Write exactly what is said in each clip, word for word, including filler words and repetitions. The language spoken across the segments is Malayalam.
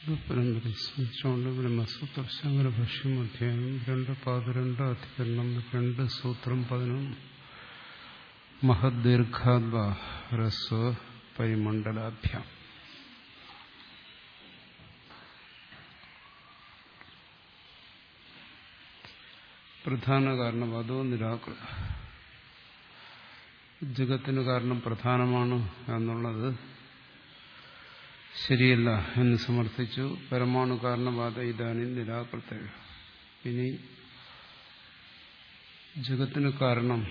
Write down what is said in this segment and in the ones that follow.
പരമ്പരസ്മിച്ചുകൊണ്ട് ബ്രഹ്മസൂത്ര ശങ്കരഭാഷ്യം അധ്യായം രണ്ട് പാദരണ്ട് അധികരണം രണ്ട് സൂത്രം പതിനൊന്ന് മഹദ്ദീർഘാദ്വ ഹ്രസ്വ പരിമണ്ഡലാഭ്യാം. പ്രധാന കാരണം അതോ നിരാകൃത. ജഗത്തിന് കാരണം പ്രധാനമാണ് എന്നുള്ളത് ശരിയല്ല എന്ന് സമർത്ഥിച്ചു. പരമാണു കാരണവാദ ഇതാനും നിരാകൃത. ഇനി ജഗത്തിന് കാരണം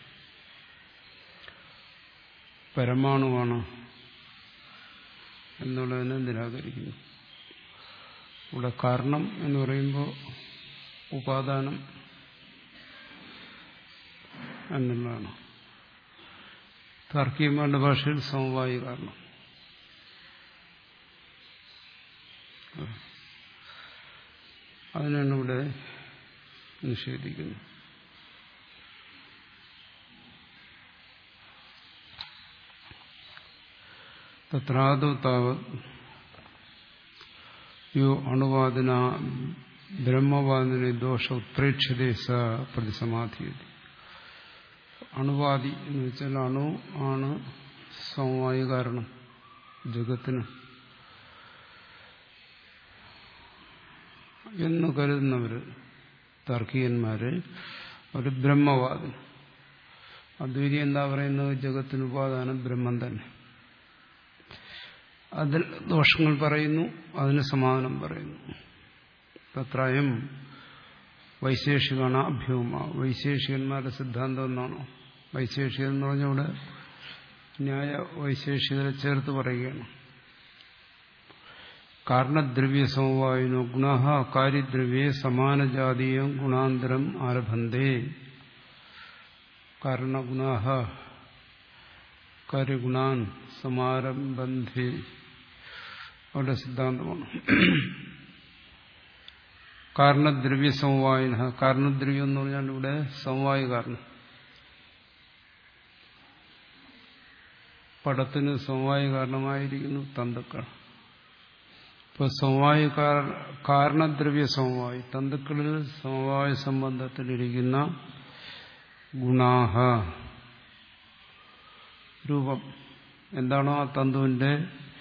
പരമാണുവാണ് എന്നുള്ളതിനെ നിരാകരിക്കുന്നു. ഇവിടെ കാരണം എന്ന് പറയുമ്പോൾ ഉപാദാനം എന്നുള്ളതാണ്. താർക്കികന്മാരുടെ ഭാഷയിൽ സമവായി കാരണം. അതിനാണ് ഇവിടെ നിഷേധിക്കുന്നത്. തത്രാദോ താവത് യോ അണുവാദിന ബ്രഹ്മവാദിനെ ദോഷ ഉത്പ്രേക്ഷ്യതേ സ പ്രതിസമാധിയതി. അണുവാദി എന്ന് വെച്ചാൽ അണു ആണ് സമവായ കാരണം ജഗത്തിന് എന്ന് കരുതുന്നവര് താർക്കികന്മാര് ഒരു ബ്രഹ്മവാദി. അദ്വൈതി എന്താ പറയുന്നത്? ജഗത്തിന് ഉപാദാനം ബ്രഹ്മം തന്നെ. അതിൽ ദോഷങ്ങൾ പറയുന്നു, അതിന് സമാധാനം പറയുന്നു. തത്രായം വൈശേഷികാണ് അഭ്യൂമ. വൈശേഷികന്മാരുടെ സിദ്ധാന്തം എന്നാണോ? വൈശേഷികൻ എന്ന് പറഞ്ഞ ഇവിടെ ന്യായ വൈശേഷികരെ ചേർത്ത് പറയുകയാണ്. കാരണദ്രവ്യ സമവായിനോ ഗുണ കാര്യദ്രവ്യേ സമാനജാതീയം ഗുണാന്തരം ആരഭന്തേ. കാരണഗുണ കാര്യഗുണാൻ സമാരംഭന്തേ അവരുടെ സിദ്ധാന്തമാണ്. കാരണദ്രവ്യ സമവായിന. കാരണദ്രവ്യം എന്ന് പറഞ്ഞാൽ ഇവിടെ സമവായ കാരണം. പടത്തിന് സമവായ കാരണമായിരിക്കുന്നു തന്തുക്കൾ. ഇപ്പൊ സമവായ കാരണദ്രവ്യ സമവായി തന്തുക്കളിൽ സമവായ സംബന്ധത്തിലിരിക്കുന്ന ഗുണാഹ രൂപം എന്താണോ ആ തന്തുവിന്റെ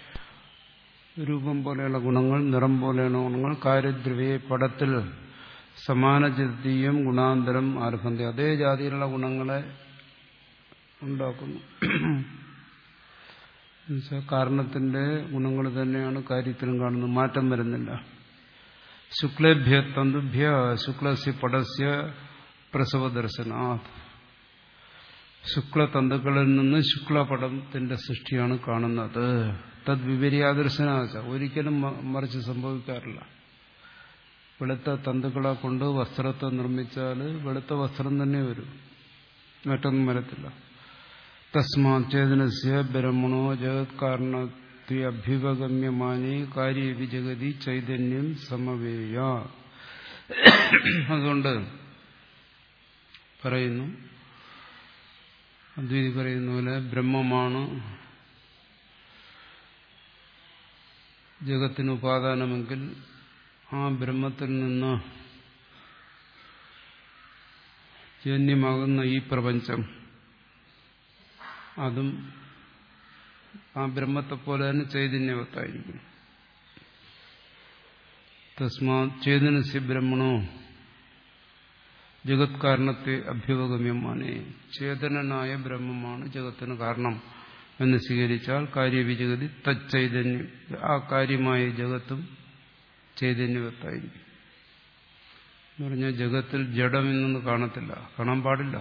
രൂപം പോലെയുള്ള ഗുണങ്ങൾ, നിറം പോലെയുള്ള ഗുണങ്ങൾ കാര്യദ്രവ്യ പടത്തിൽ സമാനജാതീയം ഗുണാന്തരം ആരഭന്തി. അതേ ജാതിയിലുള്ള ഗുണങ്ങളെ ഉണ്ടാക്കുന്നു. എന്നുവെച്ചാൽ കാരണത്തിന്റെ ഗുണങ്ങൾ തന്നെയാണ് കാര്യത്തിലും കാണുന്നത്, മാറ്റം വരുന്നില്ല. ശുക്ലേഭ്യ തന്തുഭ്യ ശുക്ലസ്യ പടസ്യ പ്രസവദർശനാത്. ശുക്ലതന്തുക്കളിൽ നിന്ന് ശുക്ലപടത്തിന്റെ സൃഷ്ടിയാണ് കാണുന്നത്. തദ് വിപര്യാദർശനാച്ച. ഒരിക്കലും മറിച്ച് സംഭവിക്കാറില്ല. വെളുത്ത തന്തുക്കളെ കൊണ്ട് വസ്ത്രത്തെ നിർമ്മിച്ചാൽ വെളുത്ത വസ്ത്രം തന്നെ വരും, മറ്റൊന്നും വരത്തില്ല. തസ്മാ ചേതനസ്യ ബ്രഹ്മണോ ജഗത് കാരണത്വഭ്യുപഗമ്യമാനേ കാര്യേപി ജഗതി ചൈതന്യം സമവേയ. അതുകൊണ്ട് പറയുന്നു, അദ്വൈതി പറയുന്ന പോലെ ബ്രഹ്മമാണ് ജഗത്തിന് ഉപാദാനമെങ്കിൽ ആ ബ്രഹ്മത്തിൽ നിന്ന് ജന്യമാകുന്ന ഈ പ്രപഞ്ചം അതും ആ ബ്രഹ്മത്തെപ്പോലെ തന്നെ ചൈതന്യവത്തായിരിക്കും. തസ്മാ ചേതനസ്യ ബ്രഹ്മണോ ജഗത് കാരണത്തെ അഭ്യുപഗമ്യമാനേ. ചേതനനായ ബ്രഹ്മമാണ് ജഗത്തിന് കാരണം എന്ന് സ്വീകരിച്ചാൽ കാര്യവിജഗതി തച്ചൈതന്യം. ആ കാര്യമായ ജഗത്തും ചൈതന്യവത്തായിരിക്കും. എന്ന് പറഞ്ഞാൽ ജഗത്തിൽ ജഡമെന്നൊന്നും കാണത്തില്ല, കാണാൻ പാടില്ല.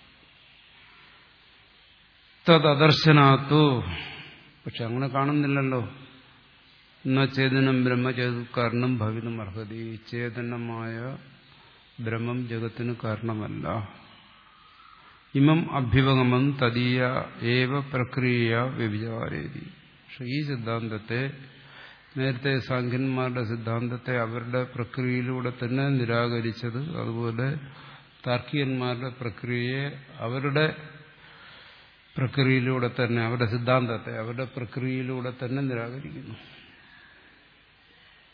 തദർശനാത്തു. പക്ഷെ അങ്ങനെ കാണുന്നില്ലല്ലോ. എന്നാ ചേതനം ബ്രഹ്മ ജഗത് കാരണം ഭവിതും അർഹതി. ചേതനമായ ബ്രഹ്മം ജഗത്തിന് കാരണമല്ല. ഇമം അഭ്യുപഗമം തദീയ ഏവ പ്രക്രിയ വ്യഭിചാരേതി. പക്ഷെ ഈ സിദ്ധാന്തത്തെ, നേരത്തെ സാഖ്യന്മാരുടെ സിദ്ധാന്തത്തെ അവരുടെ പ്രക്രിയയിലൂടെ തന്നെ നിരാകരിച്ചത്, അതുപോലെ താർക്കികന്മാരുടെ പ്രക്രിയയെ അവരുടെ പ്രക്രിയയിലൂടെ തന്നെ, അവരുടെ സിദ്ധാന്തത്തെ അവരുടെ പ്രക്രിയയിലൂടെ തന്നെ നിരാകരിക്കുന്നു.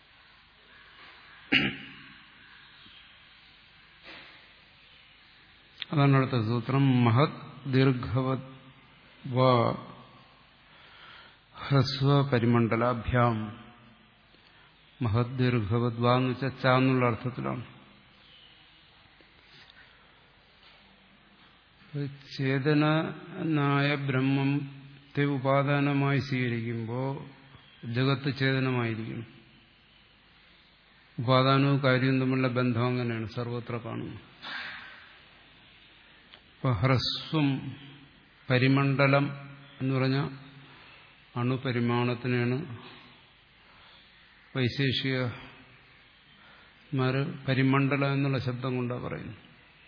അതാണ് അടുത്ത സൂത്രം. മഹത് ദീർഘവത് ഹ്രസ്വ പരിമണ്ഡലാഭ്യാം. മഹത് ദീർഘവത് വാ എന്ന് വെച്ചാൽ ച എന്നുള്ള അർത്ഥത്തിലാണ്. ചേതനായ ബ്രഹ്മത്തെ ഉപാദാനമായി സ്വീകരിക്കുമ്പോൾ ജഗത്ത് ചേതനമായിരിക്കും. ഉപാദാനവും കാര്യവും തമ്മിലുള്ള ബന്ധം അങ്ങനെയാണ് സർവത്ര കാണുന്നത്. ഇപ്പൊ ഹ്രസ്വം പരിമണ്ഡലം എന്ന് പറഞ്ഞാൽ അണുപരിമാണത്തിനാണ് വൈശേഷികന്മാര് പരിമണ്ഡലം എന്നുള്ള ശബ്ദം കൊണ്ടാണ് പറയുന്നത്.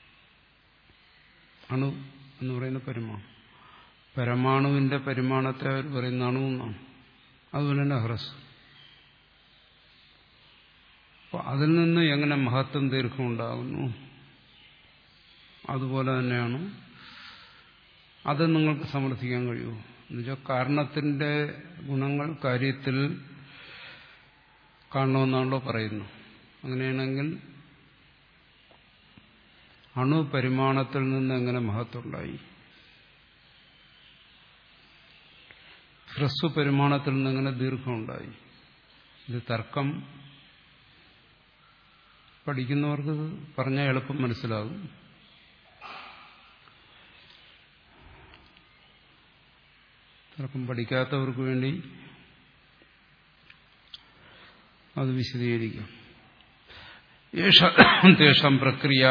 അണു എന്ന് പറയുന്ന പരിമാണം, പരമാണുവിന്റെ പരിമാണത്തെ അവർ പറയുന്ന അണു എന്നാണ്. അതുപോലെ തന്നെ ഹ്രസ്വം. അപ്പൊ അതിൽ നിന്ന് എങ്ങനെ മഹത്വം ദീർഘം ഉണ്ടാകുന്നു, അതുപോലെ തന്നെയാണ് അത് നിങ്ങൾക്ക് സമർത്ഥിക്കാൻ കഴിയൂ. എന്നുവെച്ചാൽ കാരണത്തിന്റെ ഗുണങ്ങൾ കാര്യത്തിൽ കാണണമെന്നാണല്ലോ പറയുന്നു. അങ്ങനെയാണെങ്കിൽ അണുപരിമാണത്തിൽ നിന്ന് എങ്ങനെ മഹത്വം ഉണ്ടായി, ഹ്രസ്വ പരിമാണത്തിൽ നിന്ന് എങ്ങനെ ദീർഘം ഉണ്ടായി? ഇത് തർക്കം പഠിക്കുന്നവർക്ക് പറഞ്ഞാൽ എളുപ്പം മനസ്സിലാകും. തർക്കം പഠിക്കാത്തവർക്ക് വേണ്ടി അത് വിശദീകരിക്കും. തേഷാം പ്രക്രിയ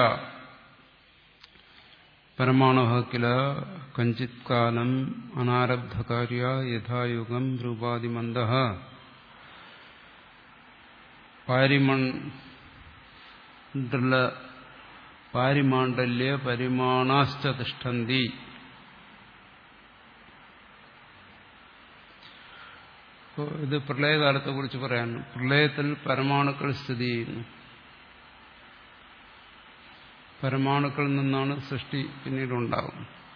പരമാണു കില കഞ്ചിത് കാലം അനാരബ്ധകാര്യ യഥായുഗം രൂപാതിമന്ദ പാരിമണ്ഡല പാരിമാണ്ഡല്യ പരിമാണാശ്ച തിഷ്ഠന്തി. ഇത് പ്രളയകാലത്തെ കുറിച്ച് പറയാൻ. പ്രളയത്തിൽ പരമാണുക്കൾ സ്ഥിതി ചെയ്യുന്നു. പരമാണുക്കളിൽ നിന്നാണ് സൃഷ്ടി പിന്നീടുണ്ടാകും.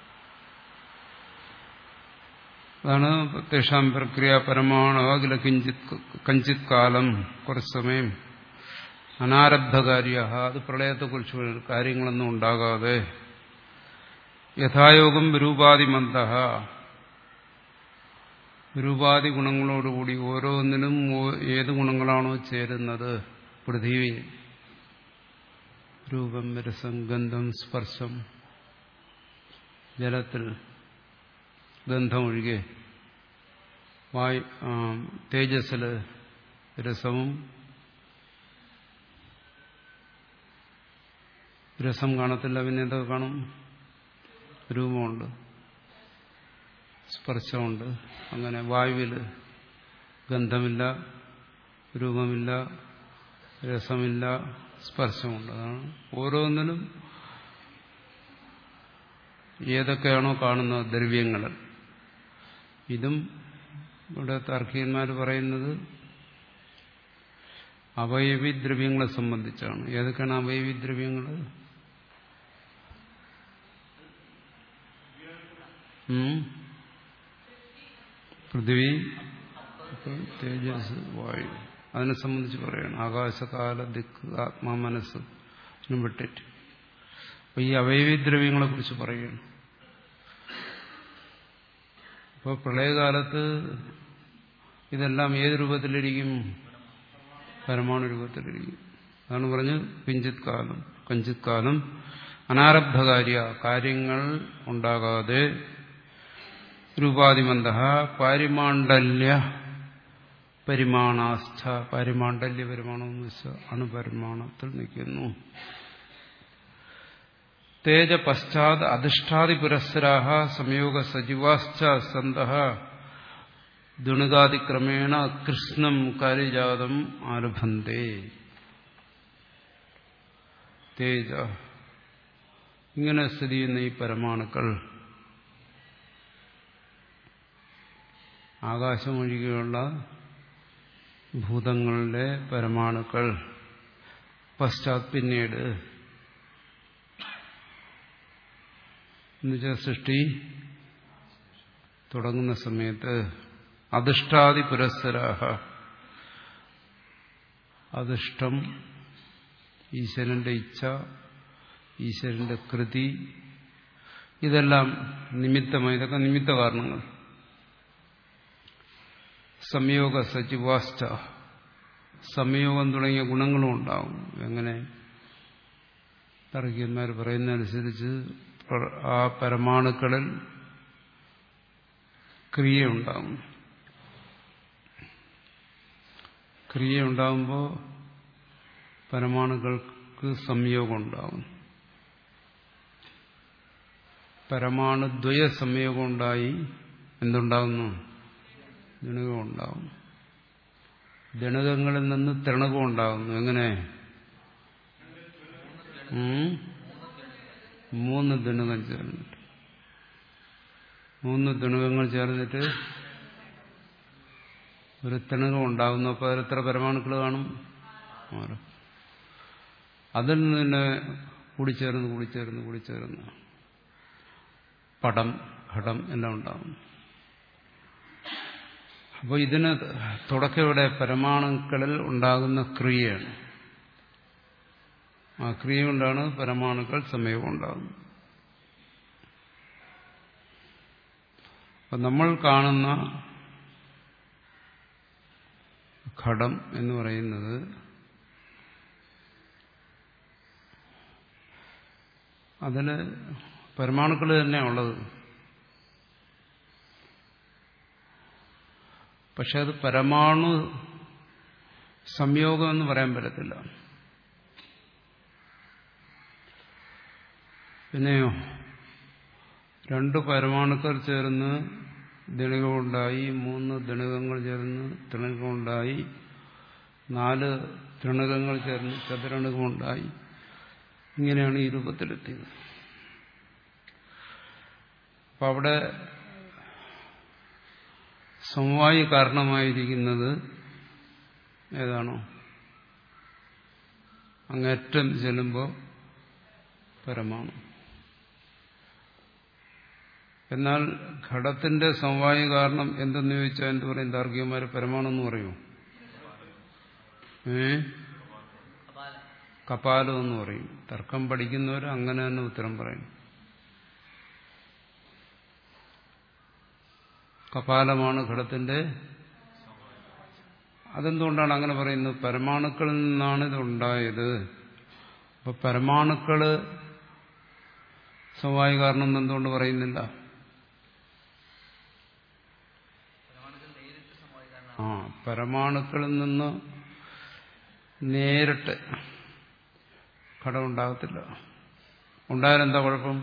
അതാണ് തേഷാം പ്രക്രിയ പരമാണു അഖില കിഞ്ചിത് കഞ്ചിത് കാലം, കുറച്ച് സമയം അനാരബ്ധകാര്യ, അത് പ്രളയത്തെക്കുറിച്ച് കാര്യങ്ങളൊന്നും ഉണ്ടാകാതെ യഥായോഗം രൂപാതിമന്ദ, രൂപാതി ഗുണങ്ങളോടുകൂടി ഓരോന്നിനും ഏത് ഗുണങ്ങളാണോ ചേരുന്നത്, പൃഥ്വി രൂപം, രസം, ഗന്ധം, സ്പർശം, ജലത്തിൽ ഗന്ധം ഒഴികെ വായു തേജസ്സില് രസവും, രസം കാണത്തില്ല, പിന്നെ എന്തൊക്കെ കാണും? രൂപമുണ്ട്, സ്പർശമുണ്ട്. അങ്ങനെ വായുവില് ഗന്ധമില്ല, രൂപമില്ല, രസമില്ല, സ്പർശമുണ്ട്. അതാണ് ഓരോന്നിനും ഏതൊക്കെയാണോ കാണുന്ന ദ്രവ്യങ്ങൾ. ഇതും ഇവിടെ താർക്കികന്മാർ പറയുന്നത് അവയവി ദ്രവ്യങ്ങളെ സംബന്ധിച്ചാണ്. ഏതൊക്കെയാണ് അവയവി ദ്രവ്യങ്ങൾ? പൃഥ്വി, തേജസ്, വായു. അതിനെ സംബന്ധിച്ച് പറയണം. ആകാശകാല, ദിക്ക്, ആത്മാ, മനസ്സ് വിട്ടിട്ട്. അപ്പൊ ഈ അവയവിദ്രവ്യങ്ങളെ കുറിച്ച് പറയുകയാണ്. അപ്പോൾ പ്രളയകാലത്ത് ഇതെല്ലാം ഏത് രൂപത്തിലിരിക്കും? പരമാണു രൂപത്തിലിരിക്കും. അതാണ് പറഞ്ഞ് കിഞ്ചിത് കാലം കഞ്ചിത് കാലം അനാരബ്ധകാര്യ, കാര്യങ്ങൾ ഉണ്ടാകാതെ രൂപാതിമന്ദ പാരിമാണ്ഡല്യ പരിമാണാസ്ഥ, പാരിമാണ്ഡല്യ പരിമാണം എന്ന് വെച്ചാൽ അണുപരിമാണത്തിൽ നിൽക്കുന്നു. തേജ പശ്ചാത് അധിഷ്ഠാദി പുരസ്സരാഹ സംയോഗ സജീവാശ്ച സന്തഃ ദുണികാതിക്രമേണ കൃഷ്ണം കാര്യജാതം ആരഭന്തേ. തേജ, ഇങ്ങനെ സ്ഥിതി ചെയ്യുന്ന ഈ പരമാണുക്കൾ ആകാശമൊഴികെയുള്ള ഭൂതങ്ങളുടെ പരമാണുക്കൾ പശ്ചാത്, പിന്നീട് എന്നുവെച്ചാൽ സൃഷ്ടി തുടങ്ങുന്ന സമയത്ത് അധിഷ്ഠാദി പുരസ്സരാഹ, അധിഷ്ഠം ഈശ്വരന്റെ ഇച്ഛ, ഈശ്വരന്റെ കൃതി, ഇതെല്ലാം നിമിത്തമായി, ഇതൊക്കെ നിമിത്ത കാരണങ്ങൾ. സംയോഗ സജീവാശ്ച, സംയോഗം തുടങ്ങിയ ഗുണങ്ങളും ഉണ്ടാവും. എങ്ങനെ? തർക്കിയന്മാർ പറയുന്നതനുസരിച്ച് ആ പരമാണുക്കളിൽ ക്രിയ ഉണ്ടാവും. ക്രിയ ഉണ്ടാകുമ്പോൾ പരമാണുക്കൾക്ക് സംയോഗം ഉണ്ടാവും. പരമാണുദ്വയ സംയോഗം ഉണ്ടായി എന്തുണ്ടാകുന്നു? ദണുകം ഉണ്ടാകുന്നു. ദണുകങ്ങളിൽ നിന്ന് ത്രിണകം ഉണ്ടാകുന്നു. എങ്ങനെ? മൂന്ന് ദണുകം ചേർന്നിട്ട് മൂന്ന് ദണുകങ്ങൾ ചേർന്നിട്ട് ഒരു ത്രിണകം ഉണ്ടാകുന്നു. അപ്പോൾ അതിൽ എത്ര പരമാണുക്കൾ കാണും? ആറ്. അതിൽ നിന്ന് തന്നെ കൂടിച്ചേർന്ന് കൂടിച്ചേർന്ന് കൂടിച്ചേർന്ന് പടം, ഘടം എല്ലാം ഉണ്ടാകും. അപ്പോൾ ഇതിന് തുടക്കം ഇവിടെ പരമാണുക്കളിൽ ഉണ്ടാകുന്ന ക്രിയയാണ്. ആ ക്രിയ കൊണ്ടാണ് പരമാണുക്കൾ സംയോഗം ഉണ്ടാകുന്നത്. അപ്പം നമ്മൾ കാണുന്ന ഘടം എന്ന് പറയുന്നത് അതിൽ പരമാണുക്കൾ തന്നെയാണ് ഉള്ളത്. പക്ഷെ അത് പരമാണു സംയോഗം എന്ന് പറയാൻ പറ്റത്തില്ല. പിന്നെയോ രണ്ട് പരമാണുക്കൾ ചേർന്ന് ദണുകമുണ്ടായി, മൂന്ന് ദണുകങ്ങൾ ചേർന്ന് ത്രിണകമുണ്ടായി, നാല് ത്രിണകങ്ങൾ ചേർന്ന് ചതുരണകമുണ്ടായി. ഇങ്ങനെയാണ് ഈ രൂപത്തിലെത്തിയത്. അപ്പം അവിടെ സമവായി കാരണമായിരിക്കുന്നത് ഏതാണോ അങ്ങേറ്റം ചെല്ലുമ്പോൾ പരമാണു. എന്നാൽ ഘടത്തിന്റെ സമവായ കാരണം എന്തെന്ന് ചോദിച്ചാൽ എന്ത് പറയും? താർക്കികന്മാർ പരമാണെന്ന് പറയുമോ? ഏ കപാലം എന്ന് പറയും. തർക്കം പഠിക്കുന്നവർ അങ്ങനെ തന്നെ ഉത്തരം പറയും. കപാലമാണ് ഘടത്തിന്റെ. അതെന്തുകൊണ്ടാണ് അങ്ങനെ പറയുന്നത്? പരമാണുക്കളിൽ നിന്നാണ് ഇത് ഉണ്ടായത്. അപ്പൊ പരമാണുക്കള് സമവായ കാരണം എന്തുകൊണ്ട് പറയുന്നില്ല? ആ പരമാണുക്കളിൽ നിന്ന് നേരിട്ട് ഘടം ഉണ്ടാകത്തില്ല. ഉണ്ടായാലെന്താ കുഴപ്പം?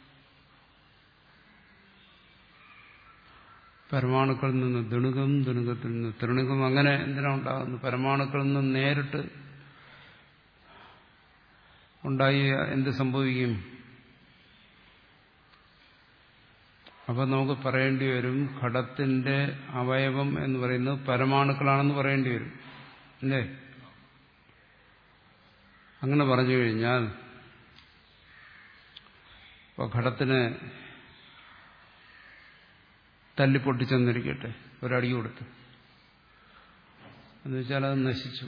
പരമാണുക്കളിൽ നിന്ന് ദണുകം, ദണുകത്തിൽ നിന്ന് ത്രിണുകം, അങ്ങനെ എന്തിനാ ഉണ്ടാകുന്നു? പരമാണുക്കളിൽ നിന്ന് നേരിട്ട് ഉണ്ടായി എന്ത് സംഭവിക്കും? അപ്പൊ നമുക്ക് പറയേണ്ടി വരും ഘടത്തിന്റെ അവയവം എന്ന് പറയുന്നത് പരമാണുക്കളാണെന്ന് പറയേണ്ടി വരും, അല്ലേ? അങ്ങനെ പറഞ്ഞു കഴിഞ്ഞാൽ ഇപ്പൊ ഘടത്തിന് തല്ലിപ്പൊട്ടിച്ചെന്നിരിക്കട്ടെ, ഒരടി കൊടുത്ത്, എന്നുവെച്ചാൽ അത് നശിച്ചു.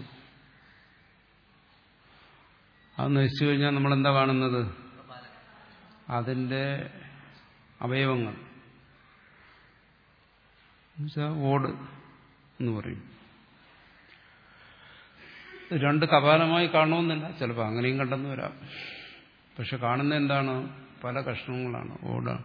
അത് നശിച്ചു കഴിഞ്ഞാൽ നമ്മളെന്താ കാണുന്നത്? അതിന്റെ അവയവങ്ങൾ എന്നുവെച്ചാൽ ഓട് എന്ന് പറയും. രണ്ട് കപാലമായി കാണണമെന്നില്ല, ചിലപ്പോൾ അങ്ങനെയും കണ്ടെന്ന് വരാം. പക്ഷെ കാണുന്ന എന്താണ്? പല കഷ്ണങ്ങളാണ്, ഓടാണ്.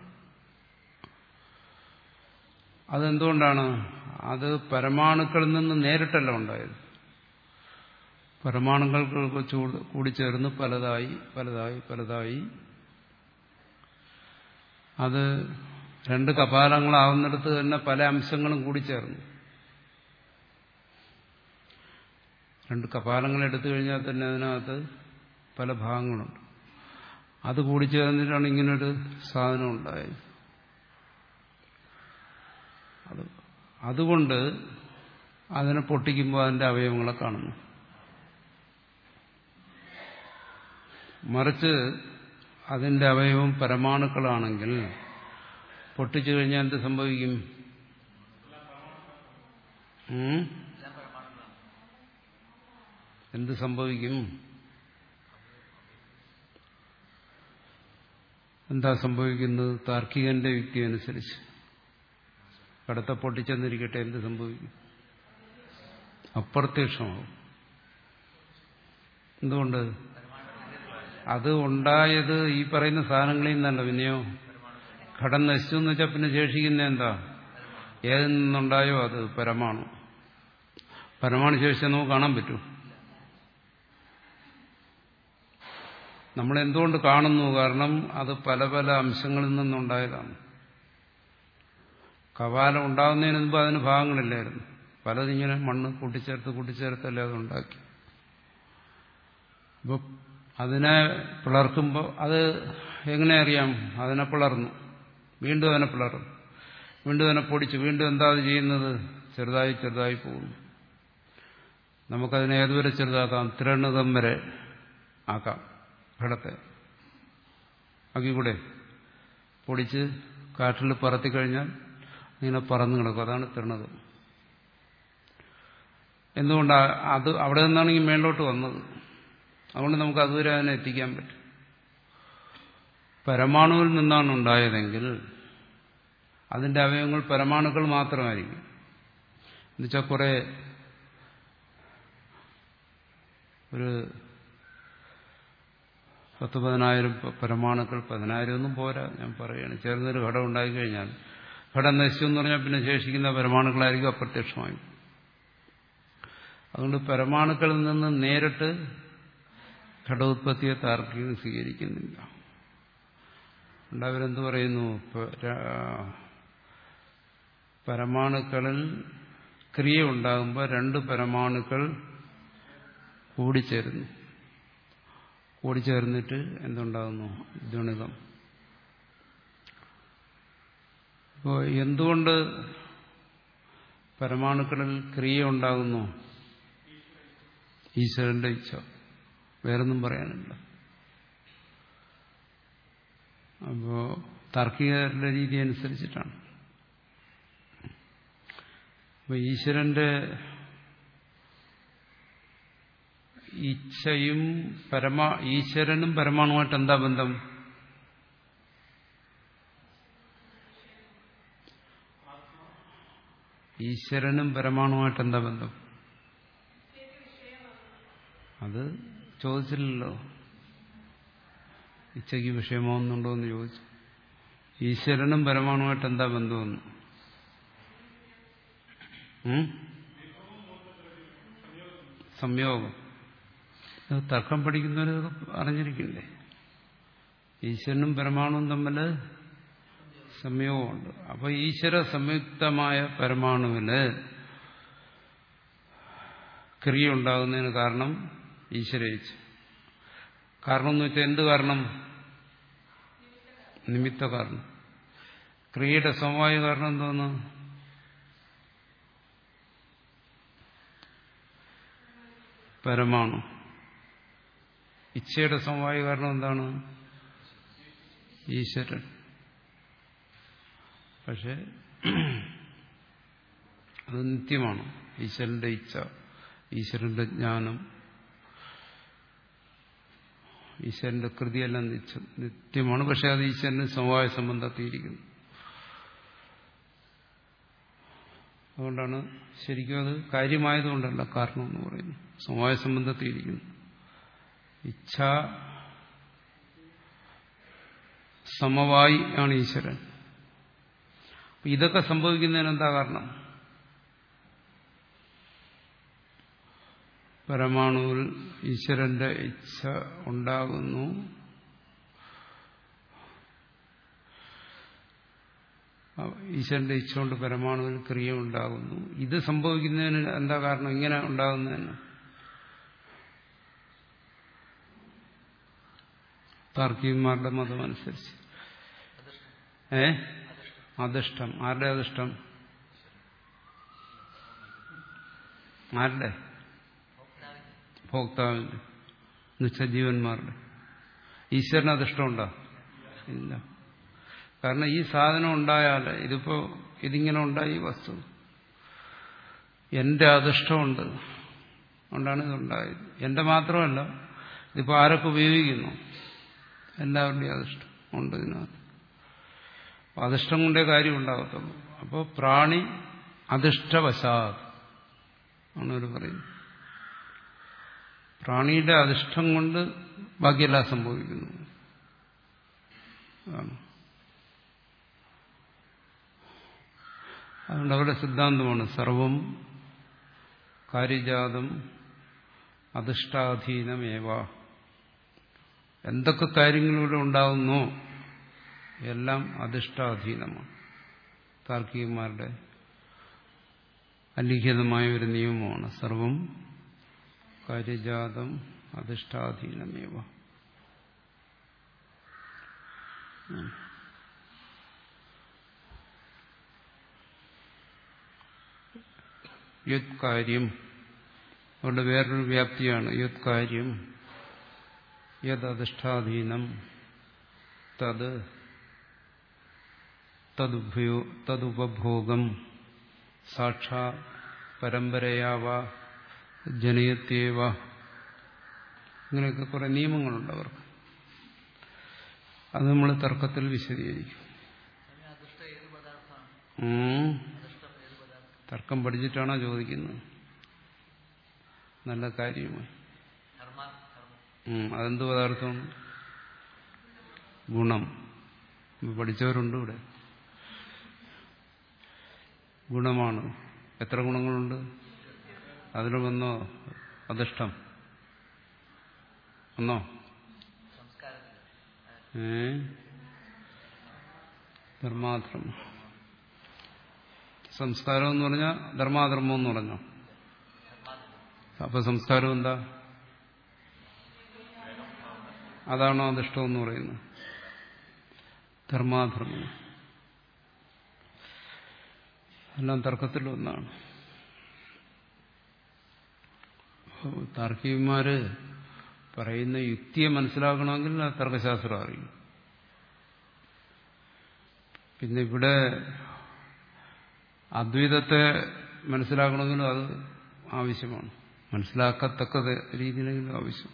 അതെന്തുകൊണ്ടാണ്? അത് പരമാണുക്കളിൽ നിന്ന് നേരിട്ടല്ല ഉണ്ടായത്. പരമാണുക്കൾക്ക് കൂടിച്ചേർന്ന് പലതായി പലതായി പലതായി അത് രണ്ട് കപാലങ്ങളാവുന്നിടത്ത് തന്നെ പല അംശങ്ങളും കൂടിച്ചേർന്നു. രണ്ട് കപാലങ്ങൾ എടുത്തു കഴിഞ്ഞാൽ തന്നെ അതിനകത്ത് പല ഭാഗങ്ങളുണ്ട്. അത് കൂടിച്ചേർന്നിട്ടാണ് ഇങ്ങനൊരു സാധനം ഉണ്ടായത്. അത് അതുകൊണ്ട് അതിനെ പൊട്ടിക്കുമ്പോൾ അതിന്റെ അവയവങ്ങളെ കാണുന്നു. മറിച്ച് അതിന്റെ അവയവം പരമാണുക്കളാണെങ്കിൽ പൊട്ടിച്ചു കഴിഞ്ഞാൽ എന്ത് സംഭവിക്കും? എന്ത് സംഭവിക്കും? എന്താ സംഭവിക്കുന്നത്? താർക്കികന്റെ യുക്തി അനുസരിച്ച് കടത്തെ പൊട്ടിച്ചെന്നിരിക്കട്ടെ, എന്ത് സംഭവിക്കും? അപ്രത്യക്ഷമാവും. എന്തുകൊണ്ട്? അത് ഉണ്ടായത് ഈ പറയുന്ന സാധനങ്ങളിൽ നിന്നല്ല. പിന്നെയോ ഘടം നശിച്ചു എന്ന് വെച്ചാൽ പിന്നെ ശേഷിക്കുന്ന എന്താ? ഏതിൽ നിന്നുണ്ടായോ അത് പരമാണു. പരമാണു ശേഷിച്ചാൽ നമുക്ക് കാണാൻ പറ്റും. നമ്മൾ എന്തുകൊണ്ട് കാണുന്നു? കാരണം അത് പല പല അംശങ്ങളിൽ നിന്നുണ്ടായതാണ്. കവാലം ഉണ്ടാകുന്നതിന് മുമ്പ് അതിന് ഭാഗങ്ങളില്ലായിരുന്നു. പലതിങ്ങനെ മണ്ണ് കൂട്ടിച്ചേർത്ത് കൂട്ടിച്ചേർത്തല്ലേ അതുണ്ടാക്കി. അപ്പോൾ അതിനെ പിളർക്കുമ്പോൾ അത് എങ്ങനെ അറിയാം? അതിനെ പിളർന്നു, വീണ്ടും അതിനെ പിളർന്നു, വീണ്ടും അതിനെ പൊടിച്ചു, വീണ്ടും എന്താ അത് ചെയ്യുന്നത്? ചെറുതായി ചെറുതായി പോകുന്നു. നമുക്കതിനെ ഏതുവരെ ചെറുതാക്കാം? തിരണ്ണുകം വരെ ആക്കാം. ഘടത്തെ ആക്കിക്കൂടെ? പൊടിച്ച് കാറ്റിൽ പറത്തിക്കഴിഞ്ഞാൽ ഇങ്ങനെ പറന്നു കിടക്കും. അതാണ് തിരണകം. എന്തുകൊണ്ടാണ് അത് അവിടെ നിന്നാണ് ഈ മേളിലോട്ട് വന്നത്? അതുകൊണ്ട് നമുക്ക് അതുവരെ അതിനെ എത്തിക്കാൻ പറ്റും. പരമാണുവിൽ നിന്നാണ് ഉണ്ടായതെങ്കിൽ അതിന്റെ അവയവങ്ങൾ പരമാണുക്കൾ മാത്രമായിരിക്കും. എന്നുവെച്ചാൽ കുറെ ഒരു പത്ത് പതിനായിരം പരമാണുക്കൾ, പതിനായിരം ഒന്നും പോരാ, ഞാൻ പറയുകയാണ്, ചേർന്നൊരു ഘടം ഉണ്ടായിക്കഴിഞ്ഞാൽ ഘടം നശിച്ചു എന്ന് പറഞ്ഞാൽ പിന്നെ ശേഷിക്കുന്ന പരമാണുക്കളായിരിക്കും അപ്രത്യക്ഷമായി. അതുകൊണ്ട് പരമാണുക്കളിൽ നിന്ന് നേരിട്ട് ഘടോത്പത്തിയെ താർക്കികം സ്വീകരിക്കുന്നില്ല. അവരെന്ത് പറയുന്നു? പരമാണുക്കളിൽ ക്രിയ ഉണ്ടാകുമ്പോൾ രണ്ട് പരമാണുക്കൾ കൂടിച്ചേരുന്നു. കൂടിച്ചേർന്നിട്ട് എന്തുണ്ടാകുന്നു? ദ്വിണികം. അപ്പോൾ എന്തുകൊണ്ട് പരമാണുക്കളിൽ ക്രിയ ഉണ്ടാകുന്നു? ഈശ്വരന്റെ ഇച്ഛ, വേറൊന്നും പറയാനില്ല. അപ്പോ താർക്കികരുടെ രീതി അനുസരിച്ചിട്ടാണ്. അപ്പൊ ഈശ്വരന്റെ ഇച്ഛയും പരമാ ഈശ്വരനും പരമാണുമായിട്ട് എന്താ ബന്ധം? ഈശ്വരനും പരമാണുമായിട്ട് എന്താ ബന്ധം? അത് ചോദിച്ചില്ലല്ലോ. ഇച്ഛയ്ക്ക് വിഷയമാവുന്നുണ്ടോ എന്ന് ചോദിച്ചു. ഈശ്വരനും പരമാണുമായിട്ട് എന്താ ബന്ധമെന്ന് സംയോഗം. തർക്കം പഠിക്കുന്നവരൊക്കെ അറിഞ്ഞിരിക്കില്ലേ? ഈശ്വരനും പരമാണുവും തമ്മിൽ സംയോഗമുണ്ട്. അപ്പൊ ഈശ്വര സംയുക്തമായ പരമാണുവിന് ക്രിയ ഉണ്ടാകുന്നതിന് കാരണം ഈശ്വരയിച്ഛ. കാരണം എന്ന് വെച്ചാൽ എന്ത് കാരണം? നിമിത്ത കാരണം. ക്രിയയുടെ സമവായ കാരണം എന്തോന്ന്? പരമാണു. ഇച്ഛയുടെ സമവായ കാരണം എന്താണ്? ഈശ്വരൻ. പക്ഷെ അത് നിത്യമാണ്. ഈശ്വരന്റെ ഇച്ഛ, ഈശ്വരന്റെ ജ്ഞാനം, ഈശ്വരന്റെ കൃതിയെല്ലാം നിത്യമാണ്. പക്ഷെ അത് ഈശ്വരന് സമവായ സംബന്ധത്തിയിരിക്കുന്നു. അതുകൊണ്ടാണ് ശരിക്കും അത് കാര്യമായതുകൊണ്ടല്ല കാരണം എന്ന് പറയുന്നു. സമവായ സംബന്ധത്തിയിരിക്കുന്നു. ഇച്ഛ സമവായി ആണ് ഈശ്വരൻ. ഇതൊക്കെ സംഭവിക്കുന്നതിന് എന്താ കാരണം? പരമാണുവിൽ ഈശ്വരന്റെ ഇച്ഛ ഉണ്ടാകുന്നു. ഈശ്വരന്റെ ഇച്ഛ കൊണ്ട് പരമാണുവിൽ ക്രിയ ഉണ്ടാകുന്നു. ഇത് സംഭവിക്കുന്നതിന് എന്താ കാരണം? ഇങ്ങനെ ഉണ്ടാകുന്നതിന് താർക്കികന്മാരുടെ മതം അനുസരിച്ച് ഏ അധിഷ്ഠം. ആരുടെ അധിഷ്ഠം? ആരുടെ? ഭോക്താവിന്റെ, നിശ്ചജീവന്മാരുടെ. ഈശ്വരന് അധിഷ്ഠമുണ്ടോ? ഇല്ല. കാരണം ഈ സാധനം ഉണ്ടായാൽ, ഇതിപ്പോ ഇതിങ്ങനെ ഉണ്ടായി ഈ വസ്തു, എന്റെ അധിഷ്ഠമുണ്ട്, അതുകൊണ്ടാണ് ഇതുണ്ടായത്. എന്റെ മാത്രമല്ല, ഇതിപ്പോ ആരൊക്കെ ഉപയോഗിക്കുന്നു? എല്ലാവരുടെയും അധിഷ്ഠം. ഉണ്ട് ഇതിനകത്ത്. അധിഷ്ഠം കൊണ്ടേ കാര്യം ഉണ്ടാകത്തുള്ളൂ. അപ്പോൾ പ്രാണി അധിഷ്ഠവശാത് ആണ് അവർ പറയുന്നത്. പ്രാണിയുടെ അധിഷ്ഠം കൊണ്ട് ബാക്കിയെല്ലാം സംഭവിക്കുന്നു. അതാണ്. അതുകൊണ്ട് അവരുടെ സിദ്ധാന്തമാണ് സർവം കാര്യജാതം അധിഷ്ഠാധീനമേവ. എന്തൊക്കെ കാര്യങ്ങളിലൂടെ ഉണ്ടാകുന്നോ എല്ലാം അധിഷ്ഠാധീനമാണ്. താർക്കികന്മാരുടെ അലിഖിതമായ ഒരു നിയമമാണ്. സർവം കാര്യജാതം അധിഷ്ഠാധീനമേവ. യത് കാര്യം അവരുടെ വേറൊരു വ്യാപ്തിയാണ്. യത് കാര്യം യത് അധിഷ്ഠാധീനം തത് തദുഭയോ തദുപഭോഗം സാക്ഷാ പരമ്പരയാവ ജനയത്യേവ. ഇങ്ങനെയൊക്കെ കുറെ നിയമങ്ങളുണ്ട് അവർക്ക്. അത് നമ്മൾ തർക്കത്തിൽ വിശദീകരിക്കും. തർക്കം പഠിച്ചിട്ടാണോ ചോദിക്കുന്നത്? നല്ല കാര്യമായി. അതെന്ത് പദാർത്ഥമാണ്? ഗുണം. പഠിച്ചവരുണ്ട് ഇവിടെ. ഗുണമാണ്. എത്ര ഗുണങ്ങളുണ്ട്? അതിൽ വന്നോ അധിഷ്ഠം വന്നോ? ഏ ധർമാധർമ്മം. സംസ്കാരം എന്ന് പറഞ്ഞാൽ ധർമാധർമ്മം എന്ന് പറഞ്ഞോ? അപ്പൊ സംസ്കാരം എന്താ? അതാണോ അധിഷ്ഠം എന്ന് പറയുന്നത്? ധർമാധർമ്മം എല്ലാം തർക്കത്തിൽ ഒന്നാണ്. താർക്കികന്മാര് പറയുന്ന യുക്തിയെ മനസ്സിലാക്കണമെങ്കിൽ ആ തർക്കശാസ്ത്രം അറിയും. പിന്നെ ഇവിടെ അദ്വൈതത്തെ മനസ്സിലാക്കണമെങ്കിലും അത് ആവശ്യമാണ്. മനസ്സിലാക്കത്തക്ക രീതിയിലെങ്കിലും ആവശ്യം.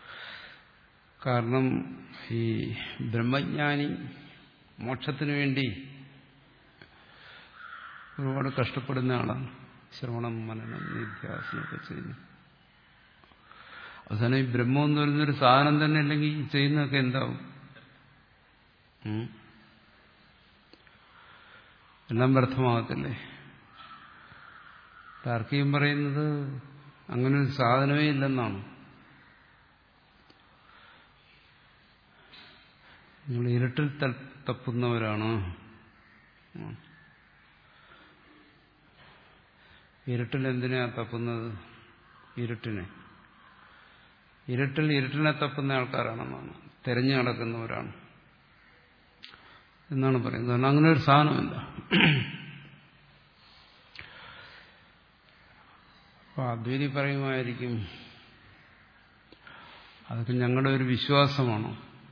കാരണം ഈ ബ്രഹ്മജ്ഞാനി മോക്ഷത്തിനു വേണ്ടി ഒരുപാട് കഷ്ടപ്പെടുന്ന ആളാണ്. ശ്രവണം, മനനം, നിധ്യാസനമൊക്കെ ചെയ്യുന്നു. അവസാനം ഈ ബ്രഹ്മം എന്ന് പറയുന്നൊരു സാധനം തന്നെ അല്ലെങ്കിൽ ചെയ്യുന്നതൊക്കെ എന്താവും? എല്ലാം വ്യർത്ഥമാകത്തില്ലേ? താർക്കികം പറയുന്നത് അങ്ങനൊരു സാധനമേ ഇല്ലെന്നാണ്. നിങ്ങൾ ഇരുട്ടിൽ തപ്പുന്നവരാണ്. ഇരുട്ടിൽ എന്തിനാ തപ്പുന്നത്? ഇരുട്ടിനെ. ഇരുട്ടിൽ ഇരുട്ടിനെ തപ്പുന്ന ആൾക്കാരാണെന്നാണ്, തെരഞ്ഞു നടക്കുന്നവരാണ് എന്നാണ് പറയുന്നത്. കാരണം അങ്ങനെ ഒരു സാധനമില്ല. അപ്പൊ അദ്വൈതി പറയുമായിരിക്കും അതൊക്കെ ഞങ്ങളുടെ ഒരു വിശ്വാസമാണോ?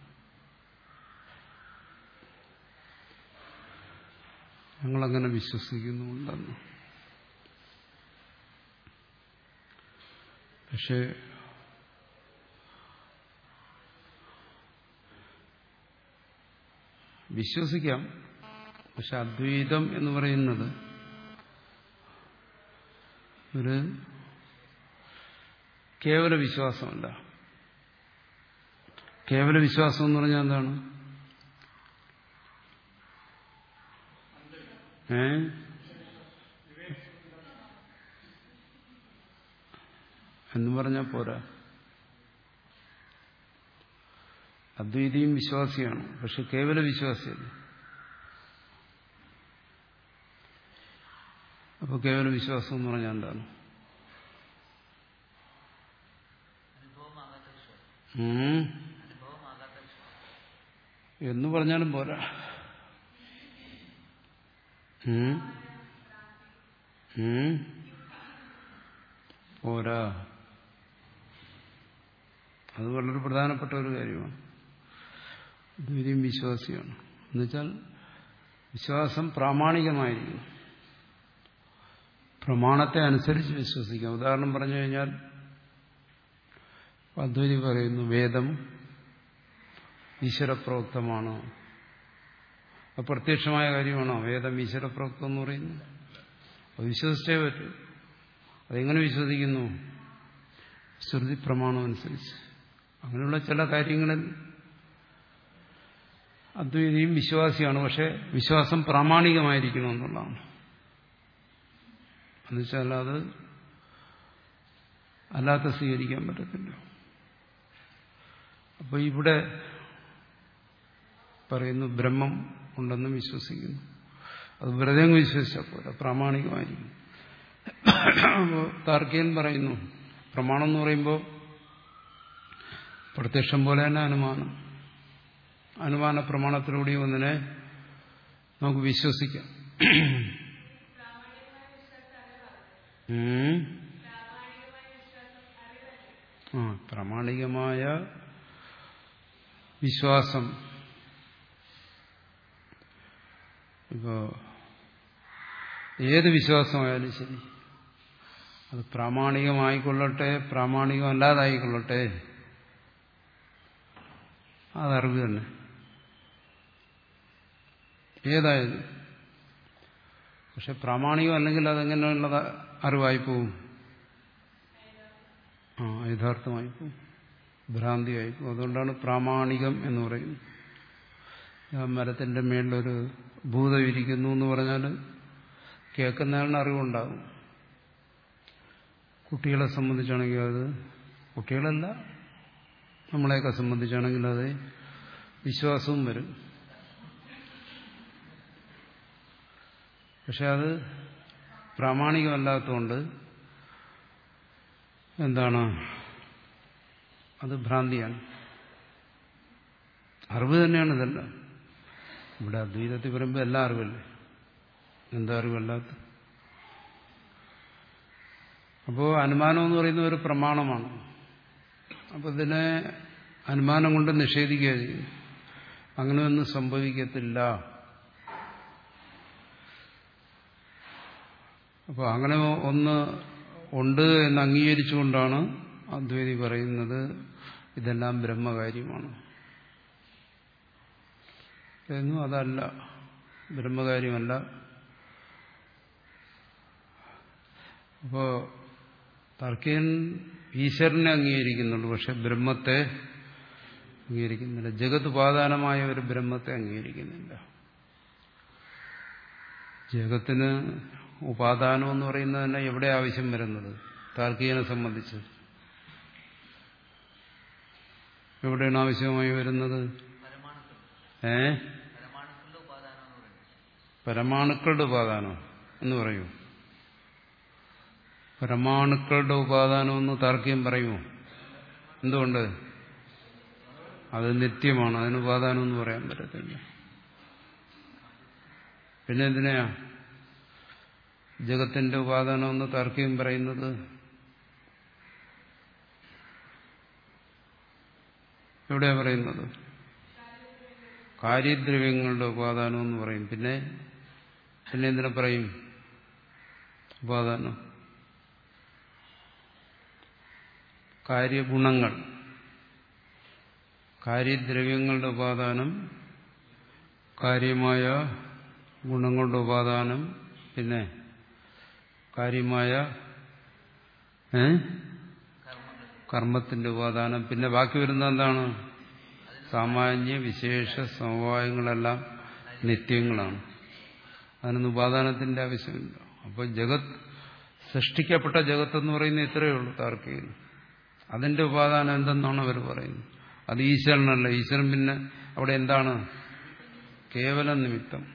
ഞങ്ങളങ്ങനെ വിശ്വസിക്കുന്നുണ്ടെന്ന്. പക്ഷെ വിശ്വസിക്കാം. പക്ഷെ അദ്വൈതം എന്ന് പറയുന്നത് ഒരു കേവല വിശ്വാസമല്ല. കേവല വിശ്വാസം എന്ന് പറഞ്ഞാൽ എന്താണ്? ഏ എന്ന് പറഞ്ഞാൽ പോരാ. അദ്വൈതിയും വിശ്വാസിയാണ്, പക്ഷെ കേവല വിശ്വാസിയല്ല. അപ്പൊ കേവല വിശ്വാസം എന്ന് പറഞ്ഞാൽ എന്താണ്? എന്ന് പറഞ്ഞാലും പോരാ. പോരാ. അത് വളരെ പ്രധാനപ്പെട്ട ഒരു കാര്യമാണ്. ദ്വൈതിയും വിശ്വാസിയാണ്. എന്നുവെച്ചാൽ വിശ്വാസം പ്രാമാണികമായിരിക്കും. പ്രമാണത്തെ അനുസരിച്ച് വിശ്വസിക്കാം. ഉദാഹരണം പറഞ്ഞു കഴിഞ്ഞാൽ അദ്വൈതി പറയുന്നു വേദം ഈശ്വരപ്രോക്തമാണോ? അത് പ്രത്യക്ഷമായ കാര്യമാണോ വേദം ഈശ്വരപ്രോക്തം എന്ന് പറയുന്നത്? അത് വിശ്വസിച്ചേ പറ്റൂ. അതെങ്ങനെ വിശ്വസിക്കുന്നു? ശ്രുതി പ്രമാണം അനുസരിച്ച്. അങ്ങനെയുള്ള ചില കാര്യങ്ങളിൽ അദ്വൈതിയും വിശ്വാസിയാണ്. പക്ഷെ വിശ്വാസം പ്രാമാണികമായിരിക്കണമെന്നുള്ളതാണ്. എന്നുവെച്ചാൽ അത് അല്ലാത്ത സ്വീകരിക്കാൻ പറ്റത്തില്ല. അപ്പൊ ഇവിടെ പറയുന്നു ബ്രഹ്മം ഉണ്ടെന്ന് വിശ്വസിക്കുന്നു. അത് വെറുതെ അങ്ങ് വിശ്വസിച്ചാൽ പോലെ പ്രാമാണികമായിരിക്കും. അപ്പോൾ താർക്കികൻ പറയുന്നു പ്രമാണം എന്ന് പറയുമ്പോൾ പ്രത്യക്ഷം പോലെ തന്നെ അനുമാനം. അനുമാന പ്രമാണത്തിലൂടെയും ഒന്നിനെ നമുക്ക് വിശ്വസിക്കാം. ആ പ്രാമാണികമായ വിശ്വാസം. ഇപ്പോ ഏത് വിശ്വാസമായാലും ശരി, അത് പ്രാമാണികമായിക്കൊള്ളട്ടെ പ്രാമാണികമല്ലാതായിക്കൊള്ളട്ടെ, അതറിവ് തന്നെ ഏതായാലും. പക്ഷെ പ്രാമാണികം അല്ലെങ്കിൽ അതെങ്ങനെയുള്ള അറിവായി പോവും? ആ യഥാർത്ഥമായി പോവും, ഭ്രാന്തിയായി പോവും. അതുകൊണ്ടാണ് പ്രാമാണികം എന്ന് പറയുന്നത്. ആ മരത്തിന്റെ മേളിലൊരു ഭൂതം ഇരിക്കുന്നു എന്ന് പറഞ്ഞാൽ കേൾക്കുന്നയാളിന് അറിവുണ്ടാകും. കുട്ടികളെ സംബന്ധിച്ചാണെങ്കിൽ അത്, കുട്ടികളല്ല നമ്മളെയൊക്കെ സംബന്ധിച്ചാണെങ്കിൽ അത് വിശ്വാസവും വരും. പക്ഷെ അത് പ്രാമാണികമല്ലാത്തതുകൊണ്ട് എന്താണ്, അത് ഭ്രാന്തിയാണ്. അറിവ് തന്നെയാണ് ഇതെല്ലാം. ഇവിടെ അദ്വൈതത്തിൽ പറയുമ്പോൾ എല്ലാ അറിവല്ലേ, എന്താ അറിവല്ലാത്ത? അപ്പോൾ അനുമാനം എന്ന് പറയുന്ന ഒരു പ്രമാണമാണ്. അപ്പോൾ ഇതിനെ അനുമാനം കൊണ്ട് നിഷേധിക്കുക ചെയ്യും. അങ്ങനെയൊന്നും സംഭവിക്കത്തില്ല. അപ്പോൾ അങ്ങനെ ഒന്ന് ഉണ്ട് എന്ന് അംഗീകരിച്ചുകൊണ്ടാണ് അദ്വൈതി പറയുന്നത് ഇതെല്ലാം ബ്രഹ്മകാര്യമാണ് എന്നും. അതല്ല, ബ്രഹ്മകാര്യമല്ല. അപ്പോൾ താർക്കികൻ ഈശ്വരനെ അംഗീകരിക്കുന്നുള്ളൂ, പക്ഷെ ബ്രഹ്മത്തെ അംഗീകരിക്കുന്നില്ല. ജഗത് ഉപാദാനമായ ഒരു ബ്രഹ്മത്തെ അംഗീകരിക്കുന്നില്ല. ജഗത്തിന് ഉപാദാനം എന്ന് പറയുന്നത് തന്നെ എവിടെ ആവശ്യം വരുന്നത്? താർക്കികനെ സംബന്ധിച്ച് എവിടെയാണ് ആവശ്യമായി വരുന്നത്? ഏ പരമാണുക്കളുടെ ഉപാദാനം എന്ന് പറയൂ. പരമാണുക്കളുടെ ഉപാദാനം എന്ന് താർക്കികം പറയുമോ? എന്തുകൊണ്ട്? അത് നിത്യമാണ്, അതിന് ഉപാദാനം എന്ന് പറയാൻ പറ്റത്തില്ല. പിന്നെ എന്തിനാ ജഗത്തിന്റെ ഉപാദാനം എന്ന് താർക്കികം പറയുന്നത്? എവിടെയാ പറയുന്നത്? കാര്യദ്രവ്യങ്ങളുടെ ഉപാദാനം എന്ന് പറയും. പിന്നെ പിന്നെ എന്തിനെ പറയും ഉപാദാനം? കാര്യഗുണങ്ങൾ. കാര്യദ്രവ്യങ്ങളുടെ ഉപാദാനം, കാര്യമായ ഗുണങ്ങളുടെ ഉപാദാനം, പിന്നെ കാര്യമായ ഏ കർമ്മത്തിന്റെ ഉപാദാനം. പിന്നെ ബാക്കി വരുന്നത് എന്താണ്? സാമാന്യ വിശേഷ സമവായങ്ങളെല്ലാം നിത്യങ്ങളാണ്. അതിനൊന്നും ഉപാദാനത്തിന്റെ ആവശ്യമില്ല. അപ്പോൾ ജഗത്, സൃഷ്ടിക്കപ്പെട്ട ജഗത്ത് എന്ന് പറയുന്നത് ഇത്രയേ ഉള്ളൂ താർക്കികൻ. അതിന്റെ ഉപാദാനം എന്തെന്നാണ് അവർ പറയുന്നത്? അത് ഈശ്വരനല്ല. ഈശ്വരൻ പിന്നെ അവിടെ എന്താണ്? കേവല നിമിത്തം.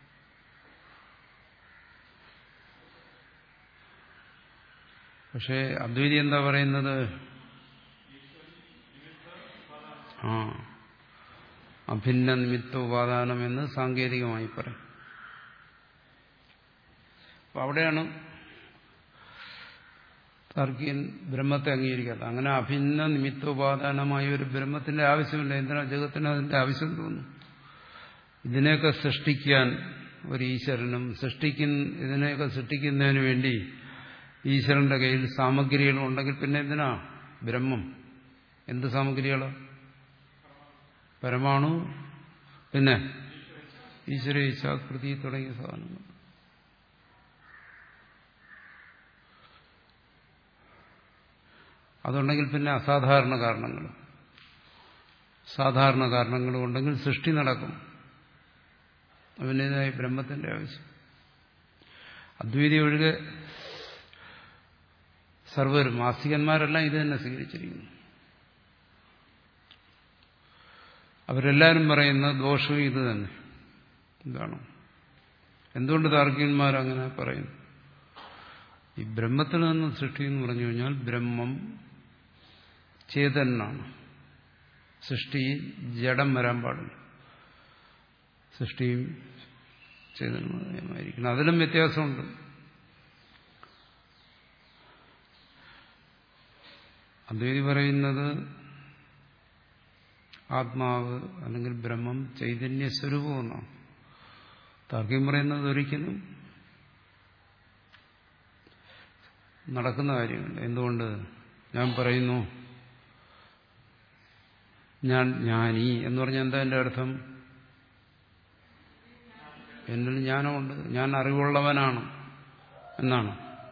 പക്ഷേ അദ്വൈതി എന്താ പറയുന്നത്? ആ അഭിന്ന നിമിത്ത ഉപാദാനം എന്ന് സാങ്കേതികമായി പറയും. അപ്പൊ അവിടെയാണ് താർക്കികൻ ബ്രഹ്മത്തെ അംഗീകരിക്കാത്ത. അങ്ങനെ അഭിന്ന നിമിത്തോപാദാനമായ ഒരു ബ്രഹ്മത്തിന്റെ ആവശ്യമില്ല. എന്തിനാ ജഗത്തിന് അതിന്റെ ആവശ്യം തോന്നുന്നു? ഇതിനെയൊക്കെ സൃഷ്ടിക്കാൻ ഒരു ഈശ്വരനും, സൃഷ്ടിക്കുന്ന ഇതിനെയൊക്കെ സൃഷ്ടിക്കുന്നതിന് വേണ്ടി ഈശ്വരന്റെ കയ്യിൽ സാമഗ്രികളുണ്ടെങ്കിൽ പിന്നെ എന്തിനാ ബ്രഹ്മം? എന്ത് സാമഗ്രികളോ? പരമാണു, പിന്നെ ഈശ്വര ഇച്ഛാകൃതി തുടങ്ങിയ സാധനങ്ങൾ. അതുണ്ടെങ്കിൽ പിന്നെ അസാധാരണ കാരണങ്ങൾ, സാധാരണ കാരണങ്ങളും ഉണ്ടെങ്കിൽ സൃഷ്ടി നടക്കും. അതിൻ്റെതായ ബ്രഹ്മത്തിന്റെ ആവശ്യം. അദ്വൈതി ഒഴികെ സർവരും ആസ്തികന്മാരെല്ലാം ഇത് തന്നെ സ്വീകരിച്ചിരിക്കുന്നു. അവരെല്ലാവരും പറയുന്ന ദോഷവും ഇത് തന്നെ. എന്താണ്? എന്തുകൊണ്ട് താർക്കികന്മാരങ്ങനെ പറയുന്നു? ഈ ബ്രഹ്മത്തിൽ നിന്ന് സൃഷ്ടി എന്ന് പറഞ്ഞു കഴിഞ്ഞാൽ ബ്രഹ്മം ചേതനാണ്. സൃഷ്ടിയിൽ ജഡം വരാൻ പാടില്ല. സൃഷ്ടിയും ചേതനമായിരിക്കണം. അതിലും വ്യത്യാസമുണ്ട്. അദ്വൈതി പറയുന്നത് ആത്മാവ് അല്ലെങ്കിൽ ബ്രഹ്മം ചൈതന്യ സ്വരൂപമെന്നാണ്. താർക്കികം പറയുന്നത് ഒരിക്കലും നടക്കുന്ന കാര്യമല്ല. എന്തുകൊണ്ട്? ഞാൻ പറയുന്നു ഞാൻ ജ്ഞാനി എന്ന് പറഞ്ഞാൽ എന്താ എൻ്റെ അർത്ഥം? എന്നിൽ ജ്ഞാനമുണ്ട്, ഞാൻ അറിവുള്ളവനാണ് എന്നാണ്.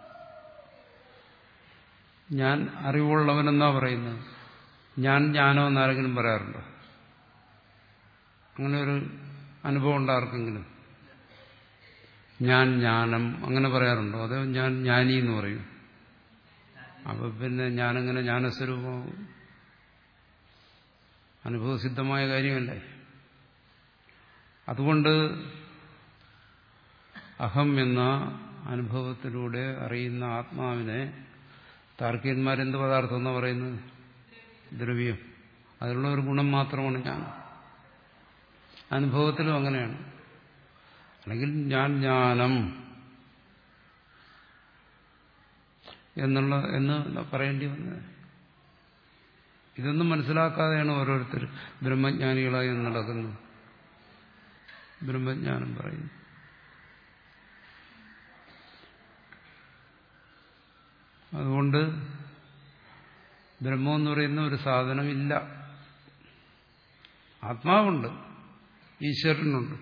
ഞാൻ അറിവുള്ളവനെന്നാ പറയുന്നത്. ഞാൻ ജ്ഞാനം എന്നാരെങ്കിലും പറയാറുണ്ടോ? അങ്ങനെ ഒരു അനുഭവം ഉണ്ടോ ആർക്കെങ്കിലും? ഞാൻ ജ്ഞാനം അങ്ങനെ പറയാറുണ്ടോ? അതോ ഞാൻ ജ്ഞാനി എന്ന് പറയും? അപ്പൊ പിന്നെ ഞാനെങ്ങനെ ജ്ഞാനസ്വരൂപമാവും? അനുഭവസിദ്ധമായ കാര്യമല്ലേ. അതുകൊണ്ട് അഹം എന്ന അനുഭവത്തിലൂടെ അറിയുന്ന ആത്മാവിനെ താർക്കികന്മാരെന്ത് പദാർത്ഥം എന്നാ പറയുന്നത്? ദ്രവ്യം. അതിലുള്ള ഒരു ഗുണം മാത്രമാണ് ഞാൻ. അനുഭവത്തിലും അങ്ങനെയാണ്. അല്ലെങ്കിൽ ഞാൻ ജ്ഞാനം എന്നുള്ള എന്ന് പറയേണ്ടി വന്നത്. ഇതൊന്നും മനസ്സിലാക്കാതെയാണ് ഓരോരുത്തർ ബ്രഹ്മജ്ഞാനികളായി നടക്കുന്നത്. ബ്രഹ്മജ്ഞാനം പറയുന്നു. അതുകൊണ്ട് ബ്രഹ്മം എന്ന് പറയുന്ന ഒരു സാധനമില്ല. ആത്മാവുണ്ട്, ഈശ്വരനുണ്ട്.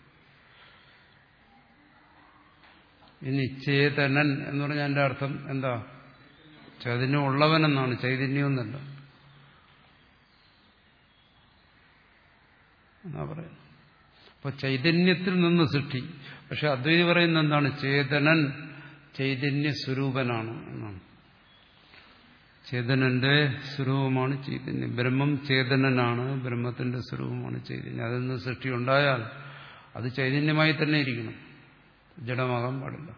ഇനി ചേതനൻ എന്ന് പറഞ്ഞാൽ എൻ്റെ അർത്ഥം എന്താ? ചൈതന്യം ഉള്ളവനെന്നാണ്, ചൈതന്യം എന്നല്ല എന്നാ പറയുന്നത്. അപ്പൊ ചൈതന്യത്തിൽ നിന്ന് സൃഷ്ടി. പക്ഷെ അദ്വൈതി പറയുന്നത് എന്താണ്? ചേതനൻ ചൈതന്യ സ്വരൂപനാണ് എന്നാണ്. ചേതനന്റെ സ്വരൂപമാണ് ചൈതന്യം. ബ്രഹ്മം ചേതനനാണ്, ബ്രഹ്മത്തിന്റെ സ്വരൂപമാണ് ചൈതന്യം. അതിൽ നിന്ന് സൃഷ്ടി ഉണ്ടായാൽ അത് ചൈതന്യമായി തന്നെ ഇരിക്കണം, ജഡമാകാൻ പാടില്ല.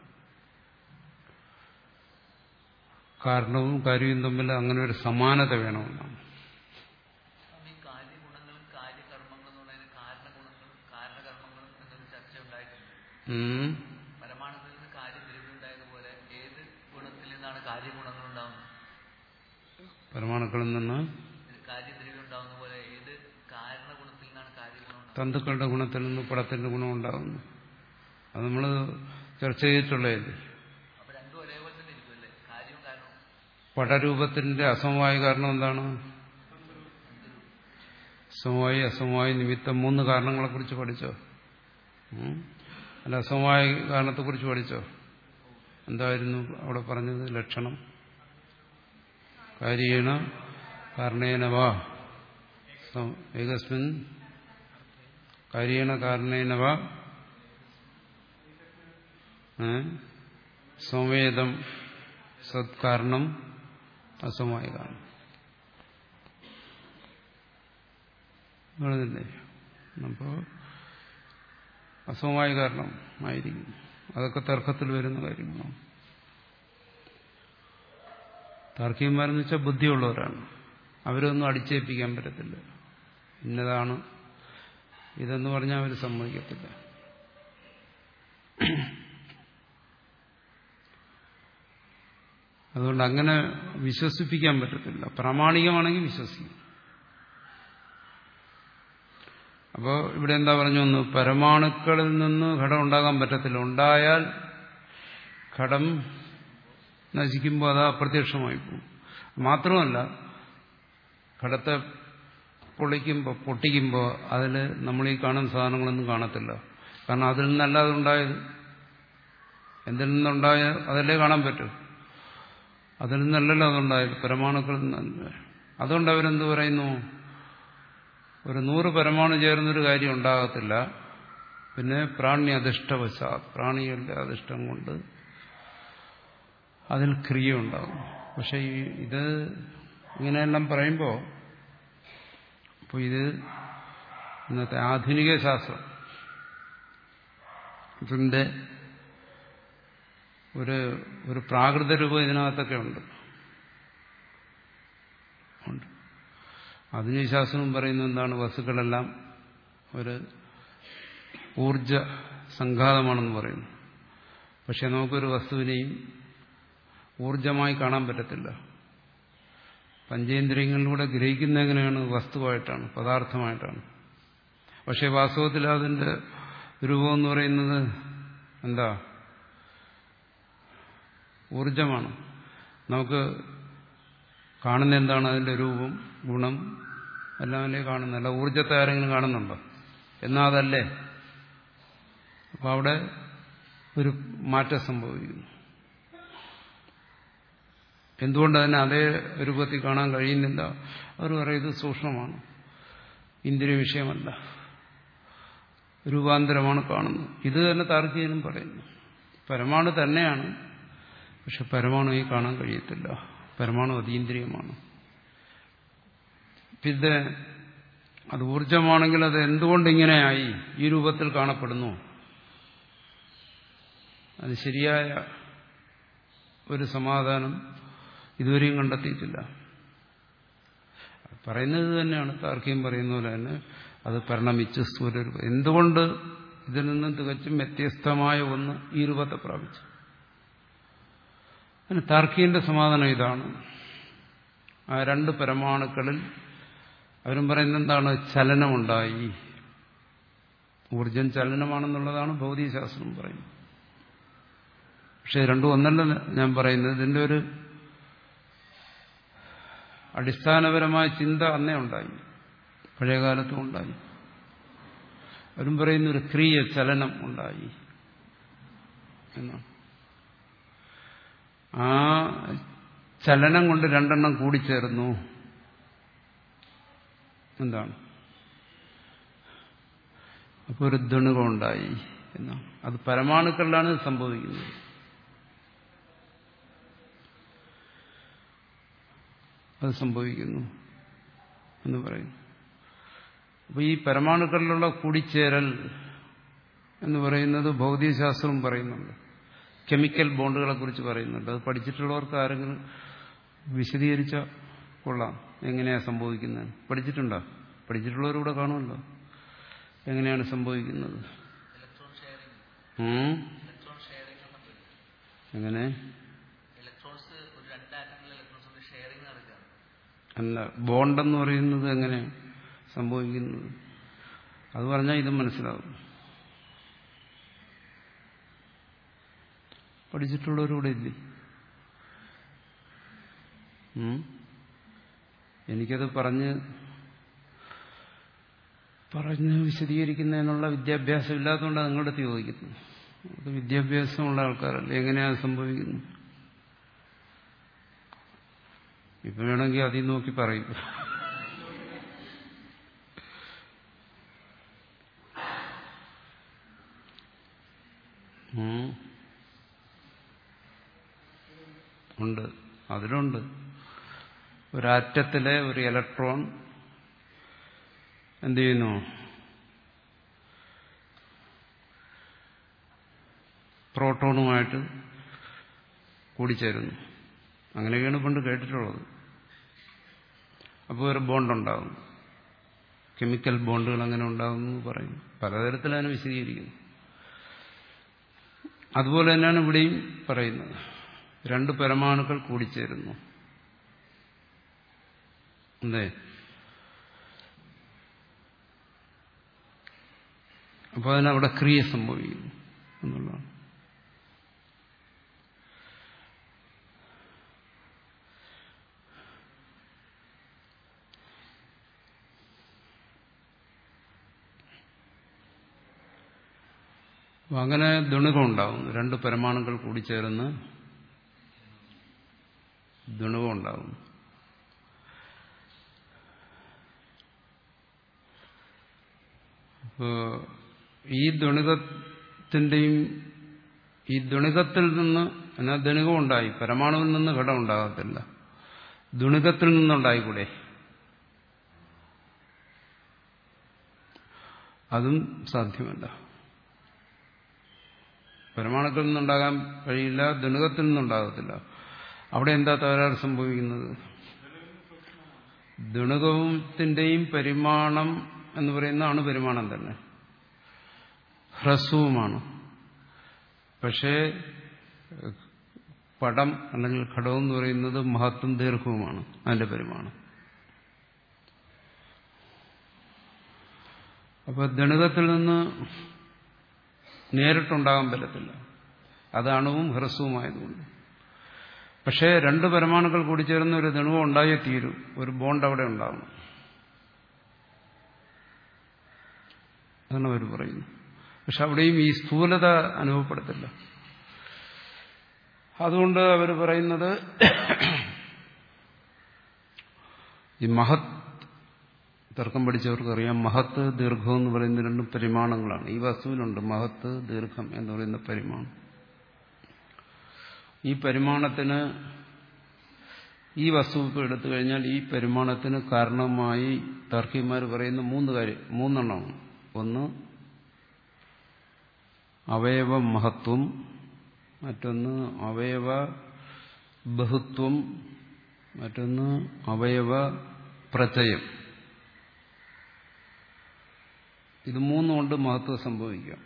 കാരണവും കാര്യവും തമ്മിൽ അങ്ങനെ ഒരു സമാനത വേണമെന്നാണ്. പരമാണുക്കളിൽ നിന്ന് കാര്യദ്രവ്യം ഉണ്ടായതുപോലെ ഏത് ഗുണത്തിൽ നിന്നാണ് കാര്യഗുണങ്ങൾ ഉണ്ടാകുന്നത്? പരമാണുക്കളിൽ നിന്ന് കാര്യദ്രവ്യം ഉണ്ടാകുന്ന പോലെ ഏത് കാരണഗുണത്തിൽ നിന്നാണ് കാര്യഗുണം? തന്തുക്കളുടെ ഗുണത്തിൽ നിന്ന് പടത്തിന്റെ ഗുണം ഉണ്ടാകുന്നു. അത് നമ്മൾ ചർച്ച ചെയ്തിട്ടുള്ളതല്ലേ. അപ്പൊ രണ്ടും ഒരേപോലെ തന്നെ ഇരിക്കുമല്ലേ, കാര്യവും കാരണവും? പടരൂപത്തിന്റെ അസമവായ കാരണം എന്താണ്? സമവായി അസമവായി നിമിത്തം മൂന്ന് കാരണങ്ങളെ കുറിച്ച് പഠിച്ചോ? അല്ല, അസമവായ കാരണത്തെക്കുറിച്ച് പഠിച്ചോ? എന്തായിരുന്നു അവിടെ പറഞ്ഞത്? ലക്ഷണം കാര്യേണ കാരണേന വാ ഏകസ്മിൻ കാര്യേണ കാരണേന വാ സംവേദം സത്കാരണം അസമവായ കാരണം പറഞ്ഞില്ലേ? അപ്പോൾ അസമവായ കാരണം ആയിരിക്കും. അതൊക്കെ തർക്കത്തിൽ വരുന്ന കാര്യങ്ങളാണ്. താർക്കികന്മാരെന്ന് വെച്ചാൽ ബുദ്ധിയുള്ളവരാണ്. അവരൊന്നും അടിച്ചേൽപ്പിക്കാൻ പറ്റത്തില്ല. ഇന്നതാണ് ഇതെന്ന് പറഞ്ഞാൽ അവർ സമ്മതിക്കത്തില്ല. അതുകൊണ്ട് അങ്ങനെ വിശ്വസിപ്പിക്കാൻ പറ്റത്തില്ല. പ്രാമാണികമാണെങ്കിൽ വിശ്വസിക്കും. അപ്പോൾ ഇവിടെ എന്താ പറഞ്ഞു? ഒന്ന്, പരമാണുക്കളിൽ നിന്ന് ഘടം ഉണ്ടാകാൻ പറ്റത്തില്ല. ഉണ്ടായാൽ ഘടം നശിക്കുമ്പോൾ അത് അപ്രത്യക്ഷമായി പോകും. മാത്രമല്ല, ഘടത്തെ പൊളിക്കുമ്പോൾ പൊട്ടിക്കുമ്പോൾ അതിൽ നമ്മൾ ഈ കാണുന്ന സാധനങ്ങളൊന്നും കാണത്തില്ല. കാരണം അതിൽ നിന്നല്ല അതുണ്ടായത്. എന്തിൽ നിന്നുണ്ടായ അതല്ലേ കാണാൻ പറ്റും. അതിൽ നിന്നല്ലല്ലോ അതുണ്ടായത്, പരമാണുക്കളിൽ നിന്ന്. അതുകൊണ്ട് അവരെന്ത് പറയുന്നു, ഒരു നൂറ് പരമാണു ചേർന്നൊരു കാര്യം ഉണ്ടാകത്തില്ല. പിന്നെ പ്രാണി അധിഷ്ഠവശ, പ്രാണികളുടെ അധിഷ്ഠം കൊണ്ട് അതിൽ ക്രിയ ഉണ്ടാകും. പക്ഷെ ഇത് ഇങ്ങനെയെല്ലാം പറയുമ്പോൾ അപ്പോൾ ഇത് ഇന്നത്തെ ആധുനിക ശാസ്ത്രം ഇതിന്റെ ഒരു ഒരു പ്രാകൃത രൂപം ഇതിനകത്തൊക്കെ ഉണ്ട് ഉണ്ട് ആധുനിക ശാസ്ത്രം പറയുന്നത് എന്താണ്, വസ്തുക്കളെല്ലാം ഒരു ഊർജ സംഘാതമാണെന്ന് പറയുന്നു. പക്ഷെ നമുക്കൊരു വസ്തുവിനെയും ഊർജമായി കാണാൻ പറ്റത്തില്ല. പഞ്ചേന്ദ്രിയങ്ങളിലൂടെ ഗ്രഹിക്കുന്ന എങ്ങനെയാണ്, വസ്തുവായിട്ടാണ്, പദാർത്ഥമായിട്ടാണ്. പക്ഷെ വാസ്തവത്തിൽ അതിന്റെ രൂപം എന്ന് പറയുന്നത് എന്താ, ഊർജമാണ്. നമുക്ക് കാണുന്ന എന്താണ്, അതിന്റെ രൂപം, ഗുണം എല്ലാം അല്ലേ കാണുന്നല്ല. ഊർജത്തെ ആരെങ്കിലും കാണുന്നുണ്ടോ? എന്നാ അതല്ലേ. അപ്പൊ അവിടെ ഒരു മാറ്റം സംഭവിക്കുന്നു. എന്തുകൊണ്ട് തന്നെ അതേ രൂപത്തിൽ കാണാൻ കഴിയുന്നില്ല? അവർ പറയുന്നത് സൂക്ഷ്മമാണ്, ഇന്ദ്രിയ വിഷയമല്ല, രൂപാന്തരമാണ് കാണുന്നത്. ഇത് തന്നെ താർക്കികനും പറയുന്നു. പരമാണു തന്നെയാണ്, പക്ഷെ പരമാണുവായി കാണാൻ കഴിയത്തില്ല. പരമാണു അതീന്ദ്രിയമാണ്. പിന്നെ അത് ഊർജമാണെങ്കിൽ അത് എന്തുകൊണ്ടിങ്ങനെയായി ഈ രൂപത്തിൽ കാണപ്പെടുന്നു? അത് ശരിയായ ഒരു സമാധാനം ഇതുവരെയും കണ്ടെത്തിയിട്ടില്ല. പറയുന്നത് തന്നെയാണ്, താർക്കികം പറയുന്ന പോലെ തന്നെ അത് പരിണമിച്ച് സ്ഥൂലരൂപം. എന്തുകൊണ്ട് ഇതിൽ നിന്നും തികച്ചും വ്യത്യസ്തമായ ഒന്ന് ഈ രൂപത്തെ പ്രാപിച്ചു? അതിന് താർക്കികന്റെ സമാധാനം ഇതാണ്. ആ രണ്ട് പരമാണുക്കളിൽ അവരും പറയുന്നത് എന്താണ്, ചലനമുണ്ടായി. ഊർജം ചലനമാണെന്നുള്ളതാണ് ഭൗതികശാസ്ത്രം പറയുന്നത്. പക്ഷെ രണ്ടും ഒന്നല്ല ഞാൻ പറയുന്നത്. ഇതിന്റെ ഒരു അടിസ്ഥാനപരമായ ചിന്ത അന്നേ ഉണ്ടായി, പഴയകാലത്തും ഉണ്ടായി. അവരും പറയുന്ന ഒരു ക്രിയ, ചലനം ഉണ്ടായി എന്നാണ്. ആ ചലനം കൊണ്ട് രണ്ടെണ്ണം കൂടിച്ചേർന്നു. എന്താണ്? അപ്പോൾ ഒരു ദ്വണുകം ഉണ്ടായി എന്നാണ്. അത് പരമാണുക്കളിലാണ് സംഭവിക്കുന്നത്. അത് സംഭവിക്കുന്നു എന്ന് പറയുന്നു. അപ്പോൾ ഈ പരമാണുക്കളിലുള്ള കൂടിച്ചേരൽ എന്ന് പറയുന്നത് ഭൗതികശാസ്ത്രം പറയുന്നുണ്ട്. കെമിക്കൽ ബോണ്ടുകളെ കുറിച്ച് പറയുന്നുണ്ട്. അത് പഠിച്ചിട്ടുള്ളവർക്ക് ആരെങ്കിലും വിശദീകരിച്ച കൊള്ളാം, എങ്ങനെയാണ് സംഭവിക്കുന്നത്. പഠിച്ചിട്ടുണ്ടോ? പഠിച്ചിട്ടുള്ളവരൂടെ കാണുമല്ലോ എങ്ങനെയാണ് സംഭവിക്കുന്നത്. എങ്ങനെ അല്ല, ബോണ്ടെന്ന് പറയുന്നത് എങ്ങനെ സംഭവിക്കുന്നത് അത് പറഞ്ഞാൽ ഇതും മനസ്സിലാവും. പഠിച്ചിട്ടുള്ളവരൂടെ ഇല്ലേ? എനിക്കത് പറഞ്ഞ് പറഞ്ഞ് വിശദീകരിക്കുന്നതിനുള്ള വിദ്യാഭ്യാസം ഇല്ലാത്തതുകൊണ്ടാണ് നിങ്ങളുടെ അടുത്ത് ചോദിക്കുന്നത്. അത് വിദ്യാഭ്യാസമുള്ള ആൾക്കാരല്ലേ, എങ്ങനെയാണ് സംഭവിക്കുന്നത്? ഇപ്പൊ വേണമെങ്കിൽ അതിൽ നോക്കി പറയും. ഉണ്ട്, അതിലുണ്ട്. ഒരാറ്റത്തിലെ ഒരു ഇലക്ട്രോൺ എന്ത് ചെയ്യുന്നു, പ്രോട്ടോണുമായിട്ട് കൂടിച്ചേരുന്നു. അങ്ങനെയൊക്കെയാണ് പണ്ട് കേട്ടിട്ടുള്ളത്. അപ്പോൾ ഒരു ബോണ്ടുണ്ടാകും. കെമിക്കൽ ബോണ്ടുകൾ അങ്ങനെ ഉണ്ടാകുമെന്ന് പറയും. പലതരത്തിലാണ് വിശദീകരിക്കുന്നത്. അതുപോലെ തന്നെയാണ് ഇവിടെയും പറയുന്നത്. രണ്ട് പരമാണുക്കൾ കൂടിച്ചേരുന്നു. അതെ. അപ്പോൾ അതിനവിടെ ക്രിയ സംഭവിക്കുന്നു എന്നുള്ളതാണ്. അപ്പം അങ്ങനെ ദുണികം ഉണ്ടാകുന്നു. രണ്ട് പരമാണുക്കൾ കൂടിച്ചേർന്ന് ദുണികം ഉണ്ടാകുന്നു. അപ്പോൾ ഈ ദുണികത്തിൻ്റെയും ഈ ദുണികത്തിൽ നിന്ന് എന്നാൽ ദുണികം ഉണ്ടായി, പരമാണുവിൽ നിന്ന് ഘടം ഉണ്ടാകത്തില്ല. ദുണികത്തിൽ നിന്നുണ്ടായിക്കൂടെ? അതും സാധ്യമല്ല. പരമാണുക്കളിൽ നിന്നുണ്ടാകാൻ കഴിയില്ല, ദുണികത്തിൽ നിന്നുണ്ടാകത്തില്ല. അവിടെ എന്താ തകരാറ് സംഭവിക്കുന്നത്? ദുണികത്തിന്റെയും പരിമാണം എന്ന് പറയുന്ന അണുപരിമാണം തന്നെ ഹ്രസ്വവുമാണ്. പക്ഷേ പടം അല്ലെങ്കിൽ ഘടകം എന്ന് പറയുന്നത് മഹത്തും ദീർഘവുമാണ് അതിന്റെ പരിമാണം. അപ്പൊ ദണികത്തിൽ നിന്ന് നേരിട്ടുണ്ടാകാൻ പറ്റത്തില്ല, അത് അണുവും ഹ്രസ്വവുമായതുകൊണ്ട്. പക്ഷേ രണ്ട് പരമാണുക്കൾ കൂടി ചേർന്ന് ഒരു ദണുവം ഉണ്ടായേ തീരൂ, ഒരു ബോണ്ട് അവിടെ ഉണ്ടാകണം. അതാണ് അവർ പറയുന്നത്. പക്ഷെ അവിടെയും ഈ സ്ഥൂലത അനുഭവപ്പെടത്തില്ല. അതുകൊണ്ട് അവർ പറയുന്നത് ഈ മഹത്, തർക്കം പഠിച്ചവർക്കറിയാം, മഹത്ത് ദീർഘം എന്ന് പറയുന്ന രണ്ടും പരിമാണങ്ങളാണ്. ഈ വസ്തുവിനുണ്ട് മഹത്ത് ദീർഘം എന്ന് പറയുന്ന പരിമാണം. ഈ പരിമാണത്തിന് ഈ വസ്തു എടുത്തു കഴിഞ്ഞാൽ ഈ പരിമാണത്തിന് കാരണമായി തർക്കിമാർ പറയുന്ന മൂന്ന് കാര്യം മൂന്നെണ്ണമാണ്. ഒന്ന് അവയവ മഹത്വം, മറ്റൊന്ന് അവയവ ബഹുത്വം, മറ്റൊന്ന് അവയവ പ്രചയം. ഇത് മൂന്നും കൊണ്ട് മഹത്വം സംഭവിക്കാം.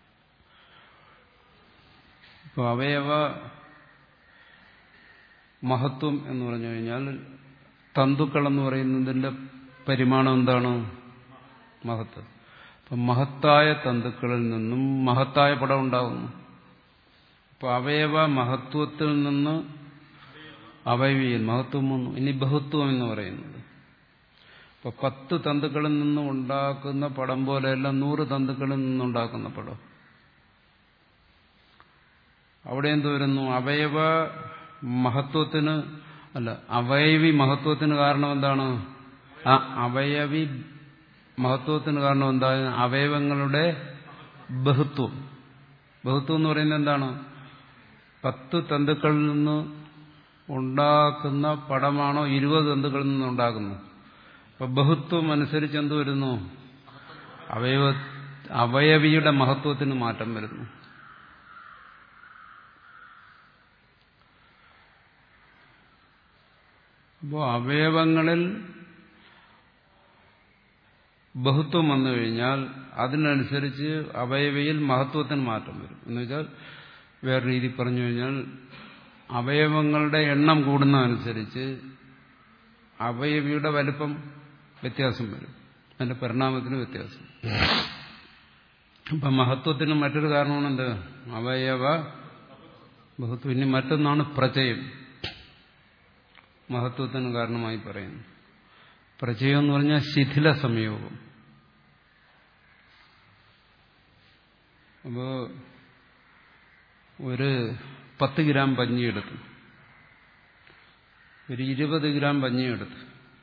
ഇപ്പോൾ അവയവ മഹത്വം എന്ന് പറഞ്ഞു കഴിഞ്ഞാൽ തന്തുക്കൾ എന്ന് പറയുന്നതിന്റെ പരിമാണം എന്താണ്? മഹത്ത്. അപ്പം മഹത്തായ തന്തുക്കളിൽ നിന്നും മഹത്തായ പടം ഉണ്ടാകുന്നു. അപ്പോൾ അവയവ മഹത്വത്തിൽ നിന്ന് അവയവിയിൽ മഹത്വം വന്നു. ഇനി ബഹുത്വം എന്ന് പറയുന്നത് ഇപ്പൊ പത്ത് തന്തുക്കളിൽ നിന്നും ഉണ്ടാക്കുന്ന പടം പോലെയല്ല നൂറ് തന്തുക്കളിൽ നിന്നുണ്ടാക്കുന്ന പടം. അവിടെ എന്ത് വരുന്നു? അവയവ മഹത്വത്തിന് അല്ല അവയവി മഹത്വത്തിന് കാരണം എന്താണ്? ആ അവയവി മഹത്വത്തിന് കാരണം എന്താ? അവയവങ്ങളുടെ ബഹുത്വം. ബഹുത്വം എന്ന് പറയുന്നത് എന്താണ്? പത്ത് തന്തുക്കളിൽ നിന്ന് ഉണ്ടാക്കുന്ന പടമാണോ ഇരുപത് തന്തുക്കളിൽ നിന്നുണ്ടാകുന്നു? അപ്പൊ ബഹുത്വം അനുസരിച്ച് എന്ത് വരുന്നു? അവയവ അവയവിയുടെ മഹത്വത്തിന് മാറ്റം വരുന്നു. അപ്പോൾ അവയവങ്ങളിൽ ബഹുത്വം വന്നു കഴിഞ്ഞാൽ അതിനനുസരിച്ച് അവയവയിൽ മഹത്വത്തിന് മാറ്റം വരും. എന്നുവെച്ചാൽ വേറെ രീതി പറഞ്ഞു കഴിഞ്ഞാൽ അവയവങ്ങളുടെ എണ്ണം കൂടുന്നതനുസരിച്ച് അവയവിയുടെ വലിപ്പം വ്യത്യാസം വരും, അതിന്റെ പരിണാമത്തിന് വ്യത്യാസം. അപ്പം മഹത്വത്തിന് മറ്റൊരു കാരണമാണെന്ത്? അവയവ ബഹുത്വം. ഇനി മറ്റൊന്നാണ് പ്രചയം. മഹത്വത്തിന് കാരണമായി പറയുന്നു. പ്രചയം എന്ന് പറഞ്ഞാൽ ശിഥില സംയോഗം. അപ്പോ ഒരു പത്ത് ഗ്രാം പഞ്ഞിയെടുത്തു, ഒരു ഇരുപത് ഗ്രാം പഞ്ഞിയെടുത്ത്.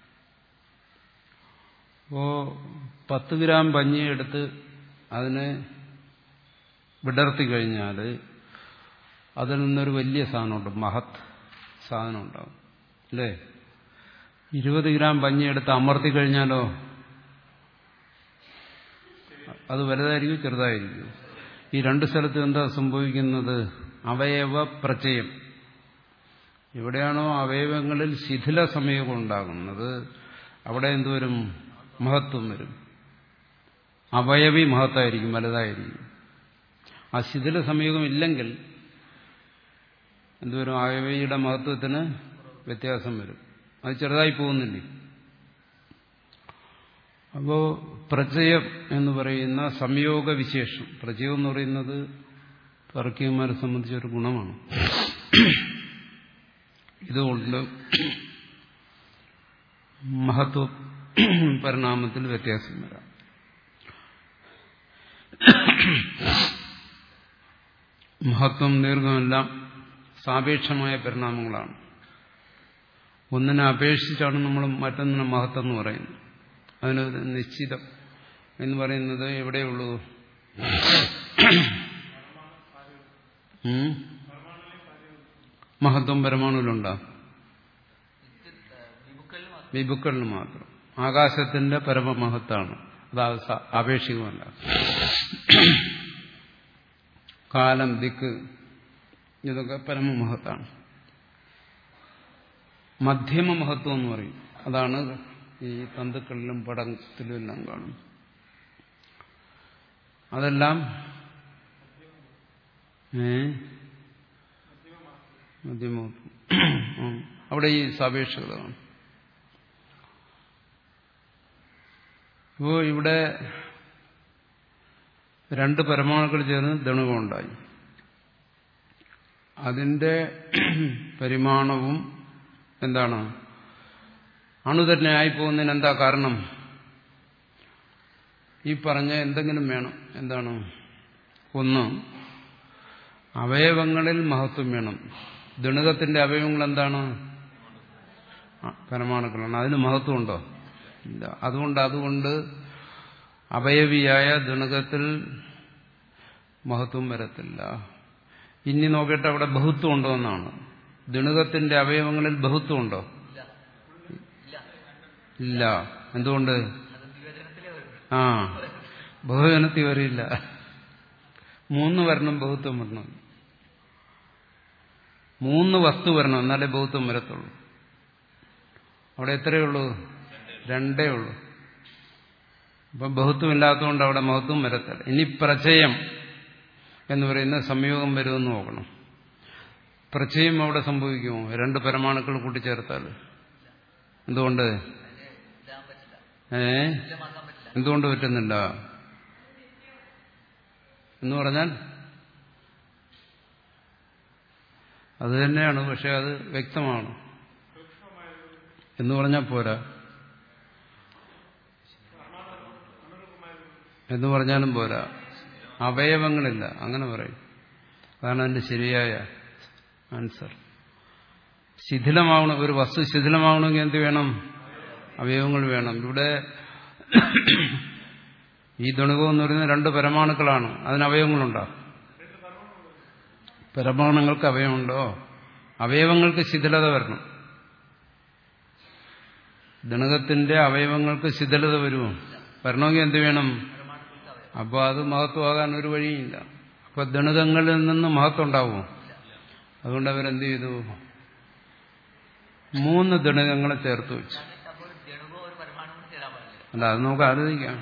അപ്പോ പത്ത് ഗ്രാം പഞ്ഞിയെടുത്ത് അതിനെ വിടർത്തി കഴിഞ്ഞാൽ അതിൽ നിന്നൊരു വലിയ സാധനമുണ്ട്, മഹത് സാധനം ഉണ്ടാവും അല്ലേ? ഇരുപത് ഗ്രാം പഞ്ഞിയെടുത്ത് അമർത്തി കഴിഞ്ഞാലോ അത് വലുതായിരിക്കും ചെറുതായിരിക്കും? ഈ രണ്ട് സ്ഥലത്ത് എന്താ സംഭവിക്കുന്നത്? അവയവ പ്രചയം. എവിടെയാണോ അവയവങ്ങളിൽ ശിഥില സംയോഗം ഉണ്ടാകുന്നത് അവിടെ എന്തുവരും? മഹത്വം വരും. അവയവി മഹത്തായിരിക്കും, വലുതായിരിക്കും. ആ ശിഥില സംയോഗം ഇല്ലെങ്കിൽ എന്തുവരും? അവയവിയുടെ മഹത്വത്തിന് വ്യത്യാസം വരും, അത് ചെറുതായി പോകുന്നില്ലേ? അപ്പോ പ്രചയം എന്ന് പറയുന്ന സംയോഗ വിശേഷം, പ്രചയം എന്ന് പറയുന്നത് തർക്കികന്മാരെ സംബന്ധിച്ചൊരു ഗുണമാണ്. ഇതുകൊണ്ട് മഹത്വ പരിണാമത്തിൽ വ്യത്യാസം വരാം. മഹത്വം ദീർഘമെല്ലാം സാപേക്ഷമായ പരിണാമങ്ങളാണ്. ഒന്നിനെ അപേക്ഷിച്ചാണ് നമ്മൾ മറ്റൊന്നിനെ മഹത്വം എന്ന് പറയുന്നത്. അതിനൊരു നിശ്ചിതം എന്ന് പറയുന്നത് എവിടെയുള്ളൂ? മഹത്വം പരമാണുവിലുണ്ടോ? വിഭുക്കളിൽ മാത്രം. ആകാശത്തിന്റെ പരമമഹത്താണ്, അത് ആപേക്ഷികമല്ല. കാലം, ദിക്ക്, ഇതൊക്കെ പരമമഹത്താണ്. മധ്യമ മഹത്വം എന്ന് പറയും. അതാണ് ഈ തന്തുക്കളിലും പടത്തിലും എല്ലാം കാണും. അതെല്ലാം ഏ മധ്യമമഹത്വം. അവിടെ ഈ സാപേക്ഷത കാണും. ഇപ്പോ ഇവിടെ രണ്ട് പരമാണുക്കൾ ചേർന്ന് ദണുകമുണ്ടായി. അതിന്റെ പരിമാണവും എന്താണ്? അണു തന്നെ ആയിപ്പോകുന്നതിന് എന്താ കാരണം? ഈ പറഞ്ഞ എന്തെങ്കിലും വേണം. എന്താണ്? ഒന്ന്, അവയവങ്ങളിൽ മഹത്വം വേണം. ദണുകത്തിന്റെ അവയവങ്ങൾ എന്താണ്? പരമാണുക്കളാണ്. അതിന് മഹത്വം ഉണ്ടോ? ഇല്ല. അതുകൊണ്ട് അതുകൊണ്ട് അവയവിയായ ദണുകത്തിൽ മഹത്വം വരത്തില്ല. ഇനി നോക്കിയിട്ട് അവിടെ ബഹുത്വം ഉണ്ടോ എന്നാണ്. ദണുകത്തിന്റെ അവയവങ്ങളിൽ ബഹുത്വം ഉണ്ടോ? ഇല്ല. എന്തുകൊണ്ട്? ആ ബഹുജനത്തിൽ വരില്ല. മൂന്ന് വരണം, ബഹുത്വം വരണം. മൂന്ന് വസ്തു വരണം, എന്നാലേ ബഹുത്വം വരത്തുള്ളൂ. അവിടെ എത്രയേ ഉള്ളൂ? രണ്ടേ ഉള്ളൂ. അപ്പൊ ബഹുത്വം ഇല്ലാത്തതുകൊണ്ട് അവിടെ മഹത്വം വരത്തില്ല. ഇനി പ്രചയം എന്ന് പറയുന്ന സംയോഗം വരുമെന്ന് നോക്കണം. പ്രചയം അവിടെ സംഭവിക്കുമോ? രണ്ട് പരമാണുക്കൾ കൂട്ടിച്ചേർത്താൽ. എന്തുകൊണ്ട്? ഏ എന്തുകൊണ്ട് പറ്റുന്നില്ല എന്ന് പറഞ്ഞാൽ അത് തന്നെയാണ്. പക്ഷെ അത് വ്യക്തമാണ് എന്ന് പറഞ്ഞാൽ പോരാ. എന്ന് പറഞ്ഞാലും പോരാ. അവയവങ്ങളില്ല, അങ്ങനെ പറയും. അതാണ് അതിന്റെ ശരിയായ ആൻസർ. ശിഥിലമാവണം, ഒരു വസ്തു ശിഥിലമാവണമെങ്കിൽ എന്ത് വേണം? അവയവങ്ങൾ വേണം. ഇവിടെ ഈ ദണുകം എന്ന് പറയുന്നത് രണ്ട് പരമാണുക്കളാണ്. അതിന് അവയവങ്ങളുണ്ടോ? പരമാണുങ്ങൾക്ക് അവയവമുണ്ടോ? അവയവങ്ങൾക്ക് ശിഥിലത വരണം. ദണുകത്തിന്റെ അവയവങ്ങൾക്ക് ശിഥിലത വരുമോ? വരണമെങ്കിൽ എന്ത് വേണം? അപ്പൊ അത് മഹത്വമാകാൻ ഒരു വഴിയില്ല. അപ്പൊ ദണുകങ്ങളിൽ നിന്ന് മഹത്വം ഉണ്ടാവുമോ? അതുകൊണ്ട് അവരെന്ത് ചെയ്തു? മൂന്ന് ദണുകങ്ങളെ ചേർത്ത് വെച്ചു. അല്ല, അത് നമുക്ക് ആലോചിക്കാം.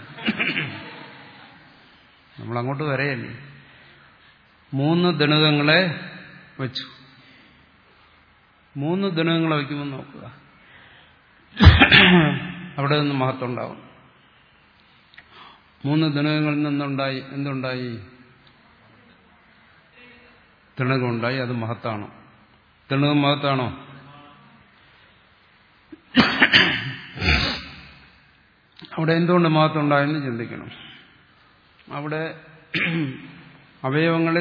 നമ്മളങ്ങോട്ട് വരെയല്ലേ. മൂന്ന് ദണുകങ്ങളെ വെച്ചു. മൂന്ന് ദണുകങ്ങളെ വയ്ക്കുമ്പോൾ നോക്കുക, അവിടെ നിന്ന് മഹത്വം ഉണ്ടാവും. മൂന്ന് ദണുകങ്ങളിൽ നിന്നുണ്ടായി എന്തുണ്ടായി? തിണകമുണ്ടായി. അത് മഹത്താണോ? തിണകം മഹത്താണോ? അവിടെ എന്തുകൊണ്ട് മഹത്വം ഉണ്ടായെന്ന് ചിന്തിക്കണം. അവിടെ അവയവങ്ങളിൽ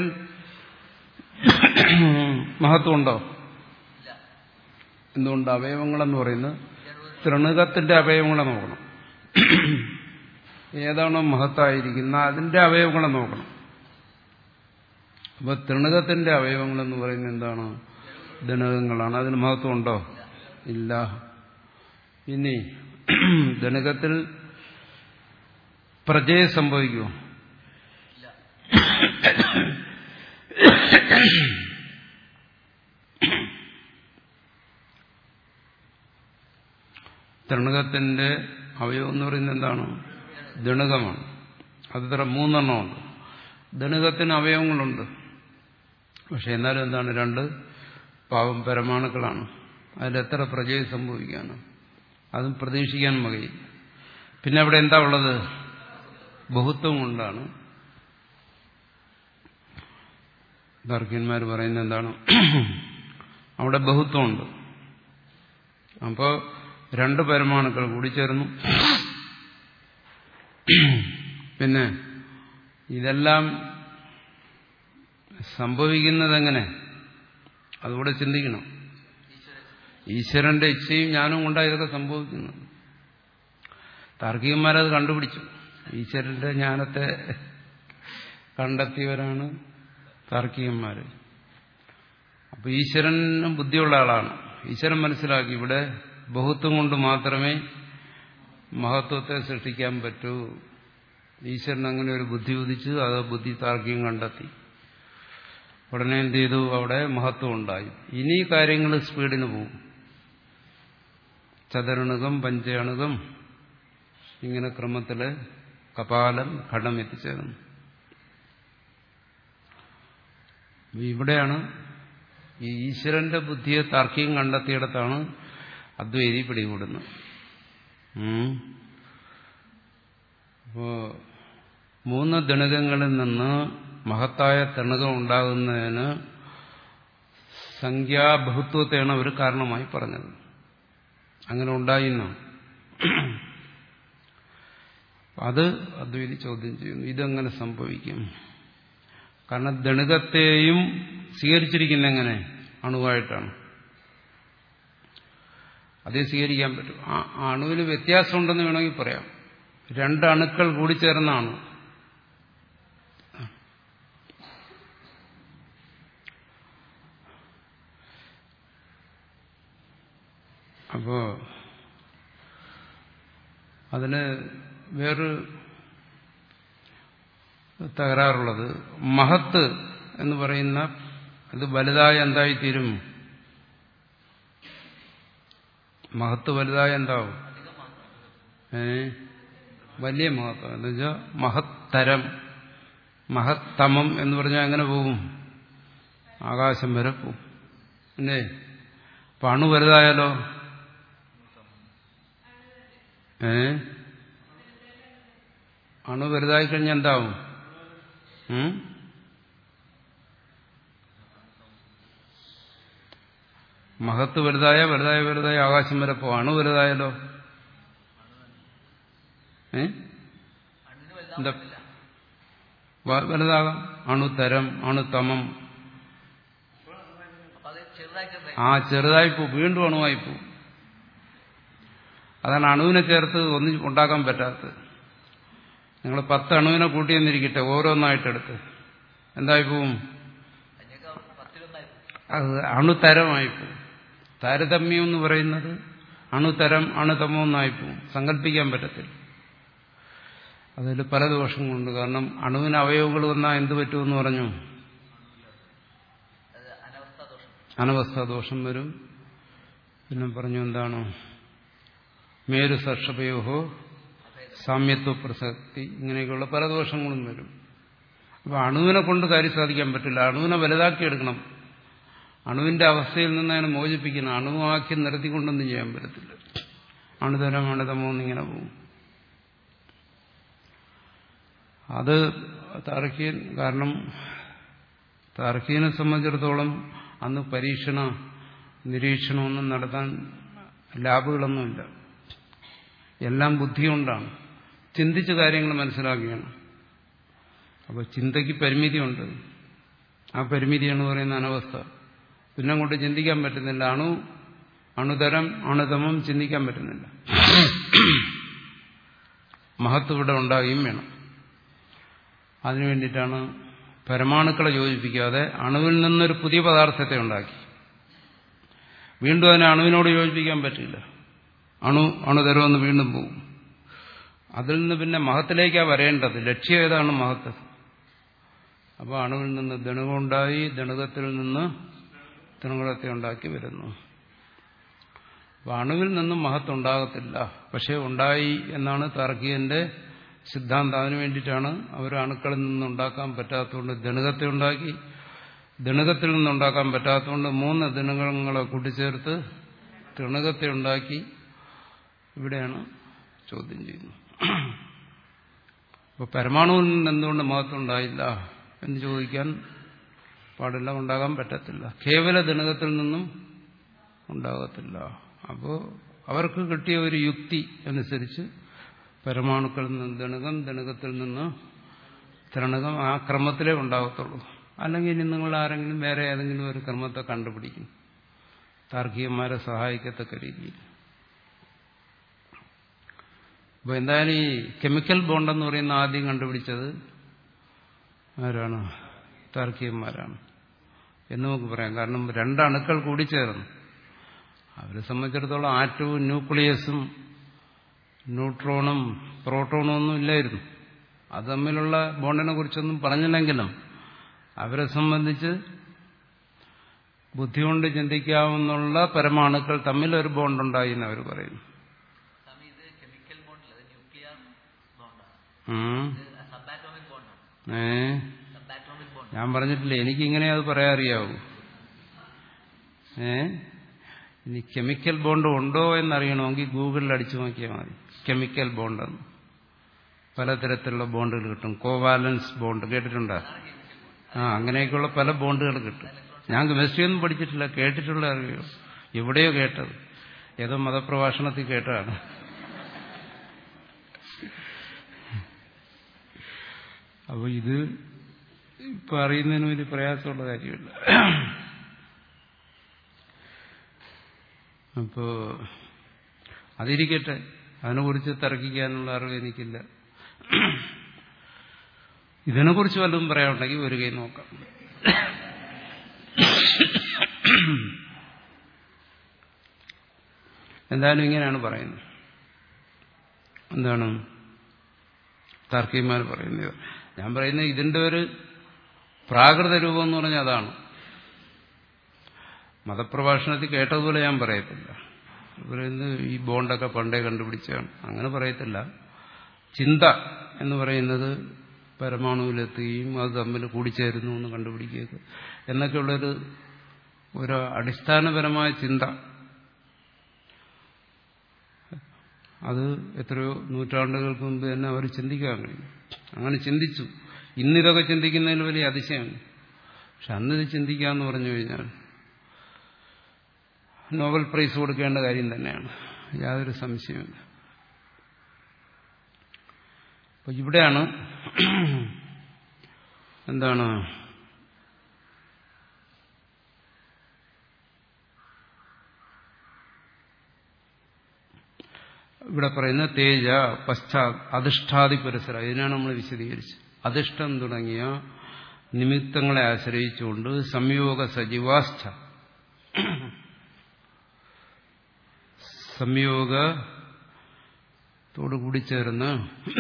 മഹത്വമുണ്ടോ? എന്തുകൊണ്ട്? അവയവങ്ങളെന്ന് പറയുന്നത് തൃണകത്തിന്റെ അവയവങ്ങളെ നോക്കണം. ഏതാണോ മഹത്തായിരിക്കുന്ന അതിന്റെ അവയവങ്ങളെ നോക്കണം. അപ്പൊ തൃണകത്തിന്റെ അവയവങ്ങളെന്ന് പറയുന്നത് എന്താണ്? ദണകങ്ങളാണ്. അതിന് മഹത്വം ഉണ്ടോ? ഇല്ല. ഇനി ദണകത്തിൽ പ്രജയെ സംഭവിക്കുമോ? തൃണകത്തിന്റെ അവയവം എന്ന് പറയുന്നത് എന്താണ്? ദണകമാണ്. അതിത്ര മൂന്നെണ്ണമുണ്ട്. ദണകത്തിന് അവയവങ്ങളുണ്ട്. പക്ഷെ എന്നാലും എന്താണ്? രണ്ട് പാവം പരമാണുക്കളാണ്. അതിലെത്ര പ്രജയെ സംഭവിക്കാണ്? അതും പ്രതീക്ഷിക്കാൻ വകയില്ല. പിന്നെ അവിടെ എന്താ ഉള്ളത്? ബഹുത്വം കൊണ്ടാണ്. താർക്കികന്മാർ പറയുന്നത് എന്താണ്? അവിടെ ബഹുത്വമുണ്ട്. അപ്പോൾ രണ്ട് പരമാണുക്കൾ കൂടി ചേർന്നു. പിന്നെ ഇതെല്ലാം സംഭവിക്കുന്നത് എങ്ങനെ? അതുകൂടെ ചിന്തിക്കണം. ഈശ്വരന്റെ ഇച്ഛയും ജ്ഞാനവും കൊണ്ടാണ് ഇതൊക്കെ സംഭവിക്കുന്നത്. താർക്കികന്മാരത് കണ്ടുപിടിച്ചു. ഈശ്വരന്റെ ജ്ഞാനത്തെ കണ്ടെത്തിയവരാണ് താർക്കികന്മാര്. അപ്പൊ ഈശ്വരനും ബുദ്ധിയുള്ള ആളാണ്. ഈശ്വരൻ മനസ്സിലാക്കി ഇവിടെ ബഹുത്വം കൊണ്ട് മാത്രമേ മഹത്വത്തെ സൃഷ്ടിക്കാൻ പറ്റൂ. ഈശ്വരൻ അങ്ങനെ ഒരു ബുദ്ധി ഉദിച്ചു. അത് ബുദ്ധി താർക്കികം കണ്ടെത്തി. ഉടനെ എന്ത് ചെയ്തു? അവിടെ മഹത്വം ഉണ്ടായി. ഇനി കാര്യങ്ങൾ സ്പീഡിന് പോകും. ചതുരണുകം, പഞ്ചഅണുകം, ഇങ്ങനെ ക്രമത്തില് കപാലം, ഘടം എത്തിച്ചേർന്നു. ഇവിടെയാണ് ഈ ഈശ്വരന്റെ ബുദ്ധിയെ താർക്കികം കണ്ടെത്തിയിടത്താണ് അദ്വൈതി പിടികൂടുന്നത്. അപ്പോ മൂന്ന് ദണകങ്ങളിൽ നിന്ന് മഹത്തായ തണുകം ഉണ്ടാകുന്നതിന് സംഖ്യാബഹുത്വത്തെയാണ് അവർ കാരണമായി പറഞ്ഞത്. അങ്ങനെ ഉണ്ടായിന്നോ? അത് അദ്വൈതി ചോദ്യം ചെയ്യുന്നു. ഇതെങ്ങനെ സംഭവിക്കും? കാരണം ദണുകത്തെയും സ്വീകരിച്ചിരിക്കുന്ന എങ്ങനെ? അണുവായിട്ടാണ്. അതേ സ്വീകരിക്കാൻ പറ്റും. ആ അണുവിന് വ്യത്യാസമുണ്ടെന്ന് വേണമെങ്കിൽ പറയാം. രണ്ട് അണുക്കൾ കൂടി ചേർന്നാണ്. അപ്പോ അതിന് വേറൊരു തകരാറുള്ളത്, മഹത്ത് എന്ന് പറയുന്ന ഇത് വലുതായ എന്തായിത്തീരും? മഹത്ത് വലുതായ എന്താവും? ഏ വലിയ മഹത്വം എന്ന് വെച്ചാൽ മഹത്തരം, മഹത്തമം എന്ന് പറഞ്ഞാൽ എങ്ങനെ പോകും? ആകാശം വരെ പോവും. അല്ലേ? അപ്പൊ അണു വലുതായാലോ? ഏ അണു വലുതായി കഴിഞ്ഞാൽ എന്താവും? മഹത്ത് വലുതായ വലുതായ വലുതായ ആകാശം വരെ പോവും. അണു വലുതായാലോ? ഏ എന്താ വലുതാകാം? അണുതരം, അണുതമം. ആ ചെറുതായി പോവും, വീണ്ടും അണുവായി പോവും. അതാണ് അണുവിനെ ചേർത്ത് ഒന്നും ഉണ്ടാക്കാൻ പറ്റാത്തത്. നിങ്ങൾ പത്ത് അണുവിനെ കൂട്ടിയെന്നിരിക്കട്ടെ, ഓരോന്നായിട്ടെടുത്ത് എന്തായി പോവും? അത് അണുതരമായി പോവും. താരതമ്യം എന്ന് പറയുന്നത് അണുതരം, അണുതമം എന്നായി പോവും. സങ്കല്പിക്കാൻ പറ്റത്തില്ല. അതിൽ പല ദോഷങ്ങളുണ്ട്. കാരണം അണുവിന് അവയവങ്ങൾ വന്നാൽ എന്ത് പറ്റുമെന്ന് പറഞ്ഞു? അനവസ്ഥാദോഷം വരും. പിന്നെ പറഞ്ഞു എന്താണ്? മേരു സർഷപയോഹോ സാമ്യത്വ പ്രസക്തി, ഇങ്ങനെയൊക്കെയുള്ള പല ദോഷങ്ങളും വരും. അപ്പൊ അണുവിനെ കൊണ്ട് കാര്യം സാധിക്കാൻ പറ്റില്ല. അണുവിനെ വലുതാക്കിയെടുക്കണം. അണുവിന്റെ അവസ്ഥയിൽ നിന്ന് അതിനെ മോചിപ്പിക്കണം. അണുവാക്കി നിർത്തിക്കൊണ്ടൊന്നും ചെയ്യാൻ പറ്റത്തില്ല. അണുതരം, അണുതമോ എന്നിങ്ങനെ പോകും. അത് താർക്കികൻ, കാരണം താർക്കികനെ സംബന്ധിച്ചിടത്തോളം അന്ന് പരീക്ഷണ നിരീക്ഷണമൊന്നും നടത്താൻ ലാബുകളൊന്നുമില്ല. എല്ലാം ബുദ്ധി കൊണ്ടാണ്. ചിന്തിച്ച് കാര്യങ്ങൾ മനസ്സിലാക്കുകയാണ്. അപ്പോൾ ചിന്തയ്ക്ക് പരിമിതിയുണ്ട്. ആ പരിമിതിയാണ് പറയുന്ന അനവസ്ഥ. പിന്നെ അങ്ങോട്ട് ചിന്തിക്കാൻ പറ്റുന്നില്ല. അണു, അണുതരം, അണുതമം ചിന്തിക്കാൻ പറ്റുന്നില്ല. മഹത്വം ഇവിടെ ഉണ്ടാകുകയും വേണം. അതിനു വേണ്ടിയിട്ടാണ് പരമാണുക്കളെ യോജിപ്പിക്കാതെ അണുവിൽ നിന്നൊരു പുതിയ പദാർത്ഥത്തെ ഉണ്ടാക്കി. വീണ്ടും അതിനെ അണുവിനോട് യോജിപ്പിക്കാൻ പറ്റില്ല. അണു അണുതരമെന്ന് വീണ്ടും പോകും. അതിൽ നിന്ന് പിന്നെ മഹത്തിലേക്കാണ് വരേണ്ടത്. ലക്ഷ്യം ഏതാണ്? മഹത്ത്. അപ്പോൾ അണുവിൽ നിന്ന് ദണുകമുണ്ടായി, ദണുകത്തിൽ നിന്ന് തൃണുകളത്തെ ഉണ്ടാക്കി വരുന്നു. അപ്പോൾ അണുവിൽ നിന്നും മഹത്വം ഉണ്ടാകത്തില്ല. പക്ഷെ ഉണ്ടായി എന്നാണ് താർക്കികന്റെ സിദ്ധാന്തം. അതിനു വേണ്ടിയിട്ടാണ് അവർ അണുക്കളിൽ നിന്നുണ്ടാക്കാൻ പറ്റാത്തതുകൊണ്ട് ദണുകത്തെ ഉണ്ടാക്കി. ദണുകത്തിൽ നിന്നുണ്ടാക്കാൻ പറ്റാത്തതുകൊണ്ട് മൂന്ന് ദണുകങ്ങളെ കൂട്ടിച്ചേർത്ത് തൃണകത്തെ ഉണ്ടാക്കി. ഇവിടെയാണ് ചോദ്യം ചെയ്യുന്നത്. അപ്പോൾ പരമാണുവിൽ നിന്ന് എന്തുകൊണ്ട് മഹത്വം ഉണ്ടായില്ല എന്ന് ചോദിക്കാൻ പാടില്ല. ഉണ്ടാകാൻ പറ്റത്തില്ല. കേവല ദണുകത്തിൽ നിന്നും ഉണ്ടാകത്തില്ല. അപ്പോൾ അവർക്ക് കിട്ടിയ ഒരു യുക്തി അനുസരിച്ച് പരമാണുക്കളിൽ നിന്ന് ദണുകം, ദണുകത്തിൽ നിന്ന് തൃണകം, ആ ക്രമത്തിലേ ഉണ്ടാകത്തുള്ളൂ. അല്ലെങ്കിൽ ഇനി നിങ്ങൾ ആരെങ്കിലും വേറെ ഏതെങ്കിലും ഒരു ക്രമത്തെ കണ്ടുപിടിക്കും താർക്കികന്മാരെ സഹായിക്കത്തക്ക രീതിയിൽ. അപ്പൊ എന്തായാലും ഈ കെമിക്കൽ ബോണ്ടെന്ന് പറയുന്ന ആദ്യം കണ്ടുപിടിച്ചത് ആരാണ്? താർക്കികന്മാരാണ് എന്ന് നമുക്ക് പറയാം. കാരണം രണ്ടണുക്കൾ കൂടിച്ചേർന്നു. അവരെ സംബന്ധിച്ചിടത്തോളം ആറ്റവും ന്യൂക്ലിയസും ന്യൂട്രോണും പ്രോട്ടോണും ഒന്നും ഇല്ലായിരുന്നു. അത് തമ്മിലുള്ള ബോണ്ടിനെ കുറിച്ചൊന്നും പറഞ്ഞില്ലെങ്കിലും അവരെ സംബന്ധിച്ച് ബുദ്ധി കൊണ്ട് ചിന്തിക്കാവുന്ന പരമാണുക്കൾ തമ്മിൽ ഒരു ബോണ്ടുണ്ടായി എന്ന് അവർ പറയുന്നു. ഏ ഞാൻ പറഞ്ഞിട്ടില്ല, എനിക്കിങ്ങനെ അത് പറയാൻ അറിയാവൂ. ഏ ഇനി കെമിക്കൽ ബോണ്ട് ഉണ്ടോ എന്നറിയണമെങ്കിൽ ഗൂഗിളിൽ അടിച്ചു നോക്കിയാൽ മതി. കെമിക്കൽ ബോണ്ടെന്ന് പലതരത്തിലുള്ള ബോണ്ടുകൾ കിട്ടും. കോവാലൻസ് ബോണ്ട് കേട്ടിട്ടുണ്ടോ? ആ അങ്ങനെയൊക്കെയുള്ള പല ബോണ്ടുകൾ കിട്ടും. ഞാൻ കെമിസ്ട്രിയൊന്നും പഠിച്ചിട്ടില്ല, കേട്ടിട്ടുള്ള അറിയോ? എവിടെയോ കേട്ടത്, ഏതോ മതപ്രഭാഷണത്തിൽ കേട്ടതാണ്. അപ്പൊ ഇത് ഇപ്പൊ അറിയുന്നതിന് വലിയ പ്രയാസമുള്ള കാര്യമില്ല. അപ്പോ അതിരിക്കട്ടെ, അതിനെക്കുറിച്ച് തർക്കിക്കാനുള്ള അറിവ് എനിക്കില്ല. ഇതിനെക്കുറിച്ച് വല്ലതും പറയാനുണ്ടെങ്കിൽ ഒരു കൈ നോക്കാം. എന്തായാലും ഇങ്ങനെയാണ് പറയുന്നത്. എന്താണ് താർക്കികന്മാർ പറയുന്നത്? ഞാൻ പറയുന്നത് ഇതിന്റെ ഒരു പ്രാകൃത രൂപം എന്ന് പറഞ്ഞാൽ അതാണ്. മതപ്രഭാഷണത്തിൽ കേട്ടതുപോലെ ഞാൻ പറയത്തില്ല. പറയുന്നത് ഈ ബോണ്ടൊക്കെ പണ്ടേ കണ്ടുപിടിച്ചാണ്, അങ്ങനെ പറയത്തില്ല. ചിന്ത എന്ന് പറയുന്നത് പരമാണുവിലെത്തുകയും അത് തമ്മിൽ കൂടിച്ചേരുന്നു എന്ന് കണ്ടുപിടിക്കുക എന്നൊക്കെയുള്ളൊരു ഒരു അടിസ്ഥാനപരമായ ചിന്ത, അത് എത്രയോ നൂറ്റാണ്ടുകൾക്ക് മുമ്പ് തന്നെ അവർ ചിന്തിക്കാൻ കഴിയും. അങ്ങനെ ചിന്തിച്ചു. ഇന്നിതൊക്കെ ചിന്തിക്കുന്നതിൽ വലിയ അതിശയമാണ്. പക്ഷെ അന്നിത് ചിന്തിക്കാന്ന് പറഞ്ഞു കഴിഞ്ഞാൽ നോബൽ പ്രൈസ് കൊടുക്കേണ്ട കാര്യം തന്നെയാണ്, യാതൊരു സംശയമില്ല. അപ്പൊ ഇവിടെയാണ് എന്താണ് ഇവിടെ പറയുന്നത് തേജ പശ്ചാത് അധിഷ്ഠാദി പുരസര. ഇതിനാണ് നമ്മൾ വിശദീകരിച്ചത്. അധിഷ്ഠം തുടങ്ങിയ നിമിത്തങ്ങളെ ആശ്രയിച്ചുകൊണ്ട് സംയോഗ സജീവാസ്ഥ, സംയോഗത്തോടുകൂടി ചേർന്ന്,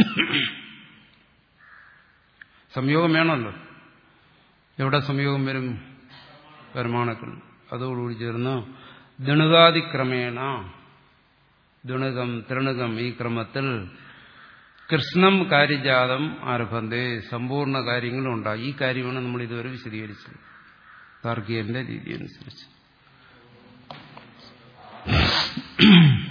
സംയോഗം വേണമല്ലോ. എവിടെ സംയോഗം വരും? പരമാണുക്കൾ. അതോടുകൂടി ചേർന്ന് ദണുകാതിക്രമേണ, ദുണകം തൃണകം ഈ ക്രമത്തിൽ കൃഷ്ണം കാര്യജാതം ആരംഭന്തേ, സമ്പൂർണ്ണ കാര്യങ്ങളും ഉണ്ടായി. ഈ കാര്യമാണ് നമ്മൾ ഇതുവരെ വിശദീകരിച്ചത് താർക്കികന്റെ രീതി അനുസരിച്ച്.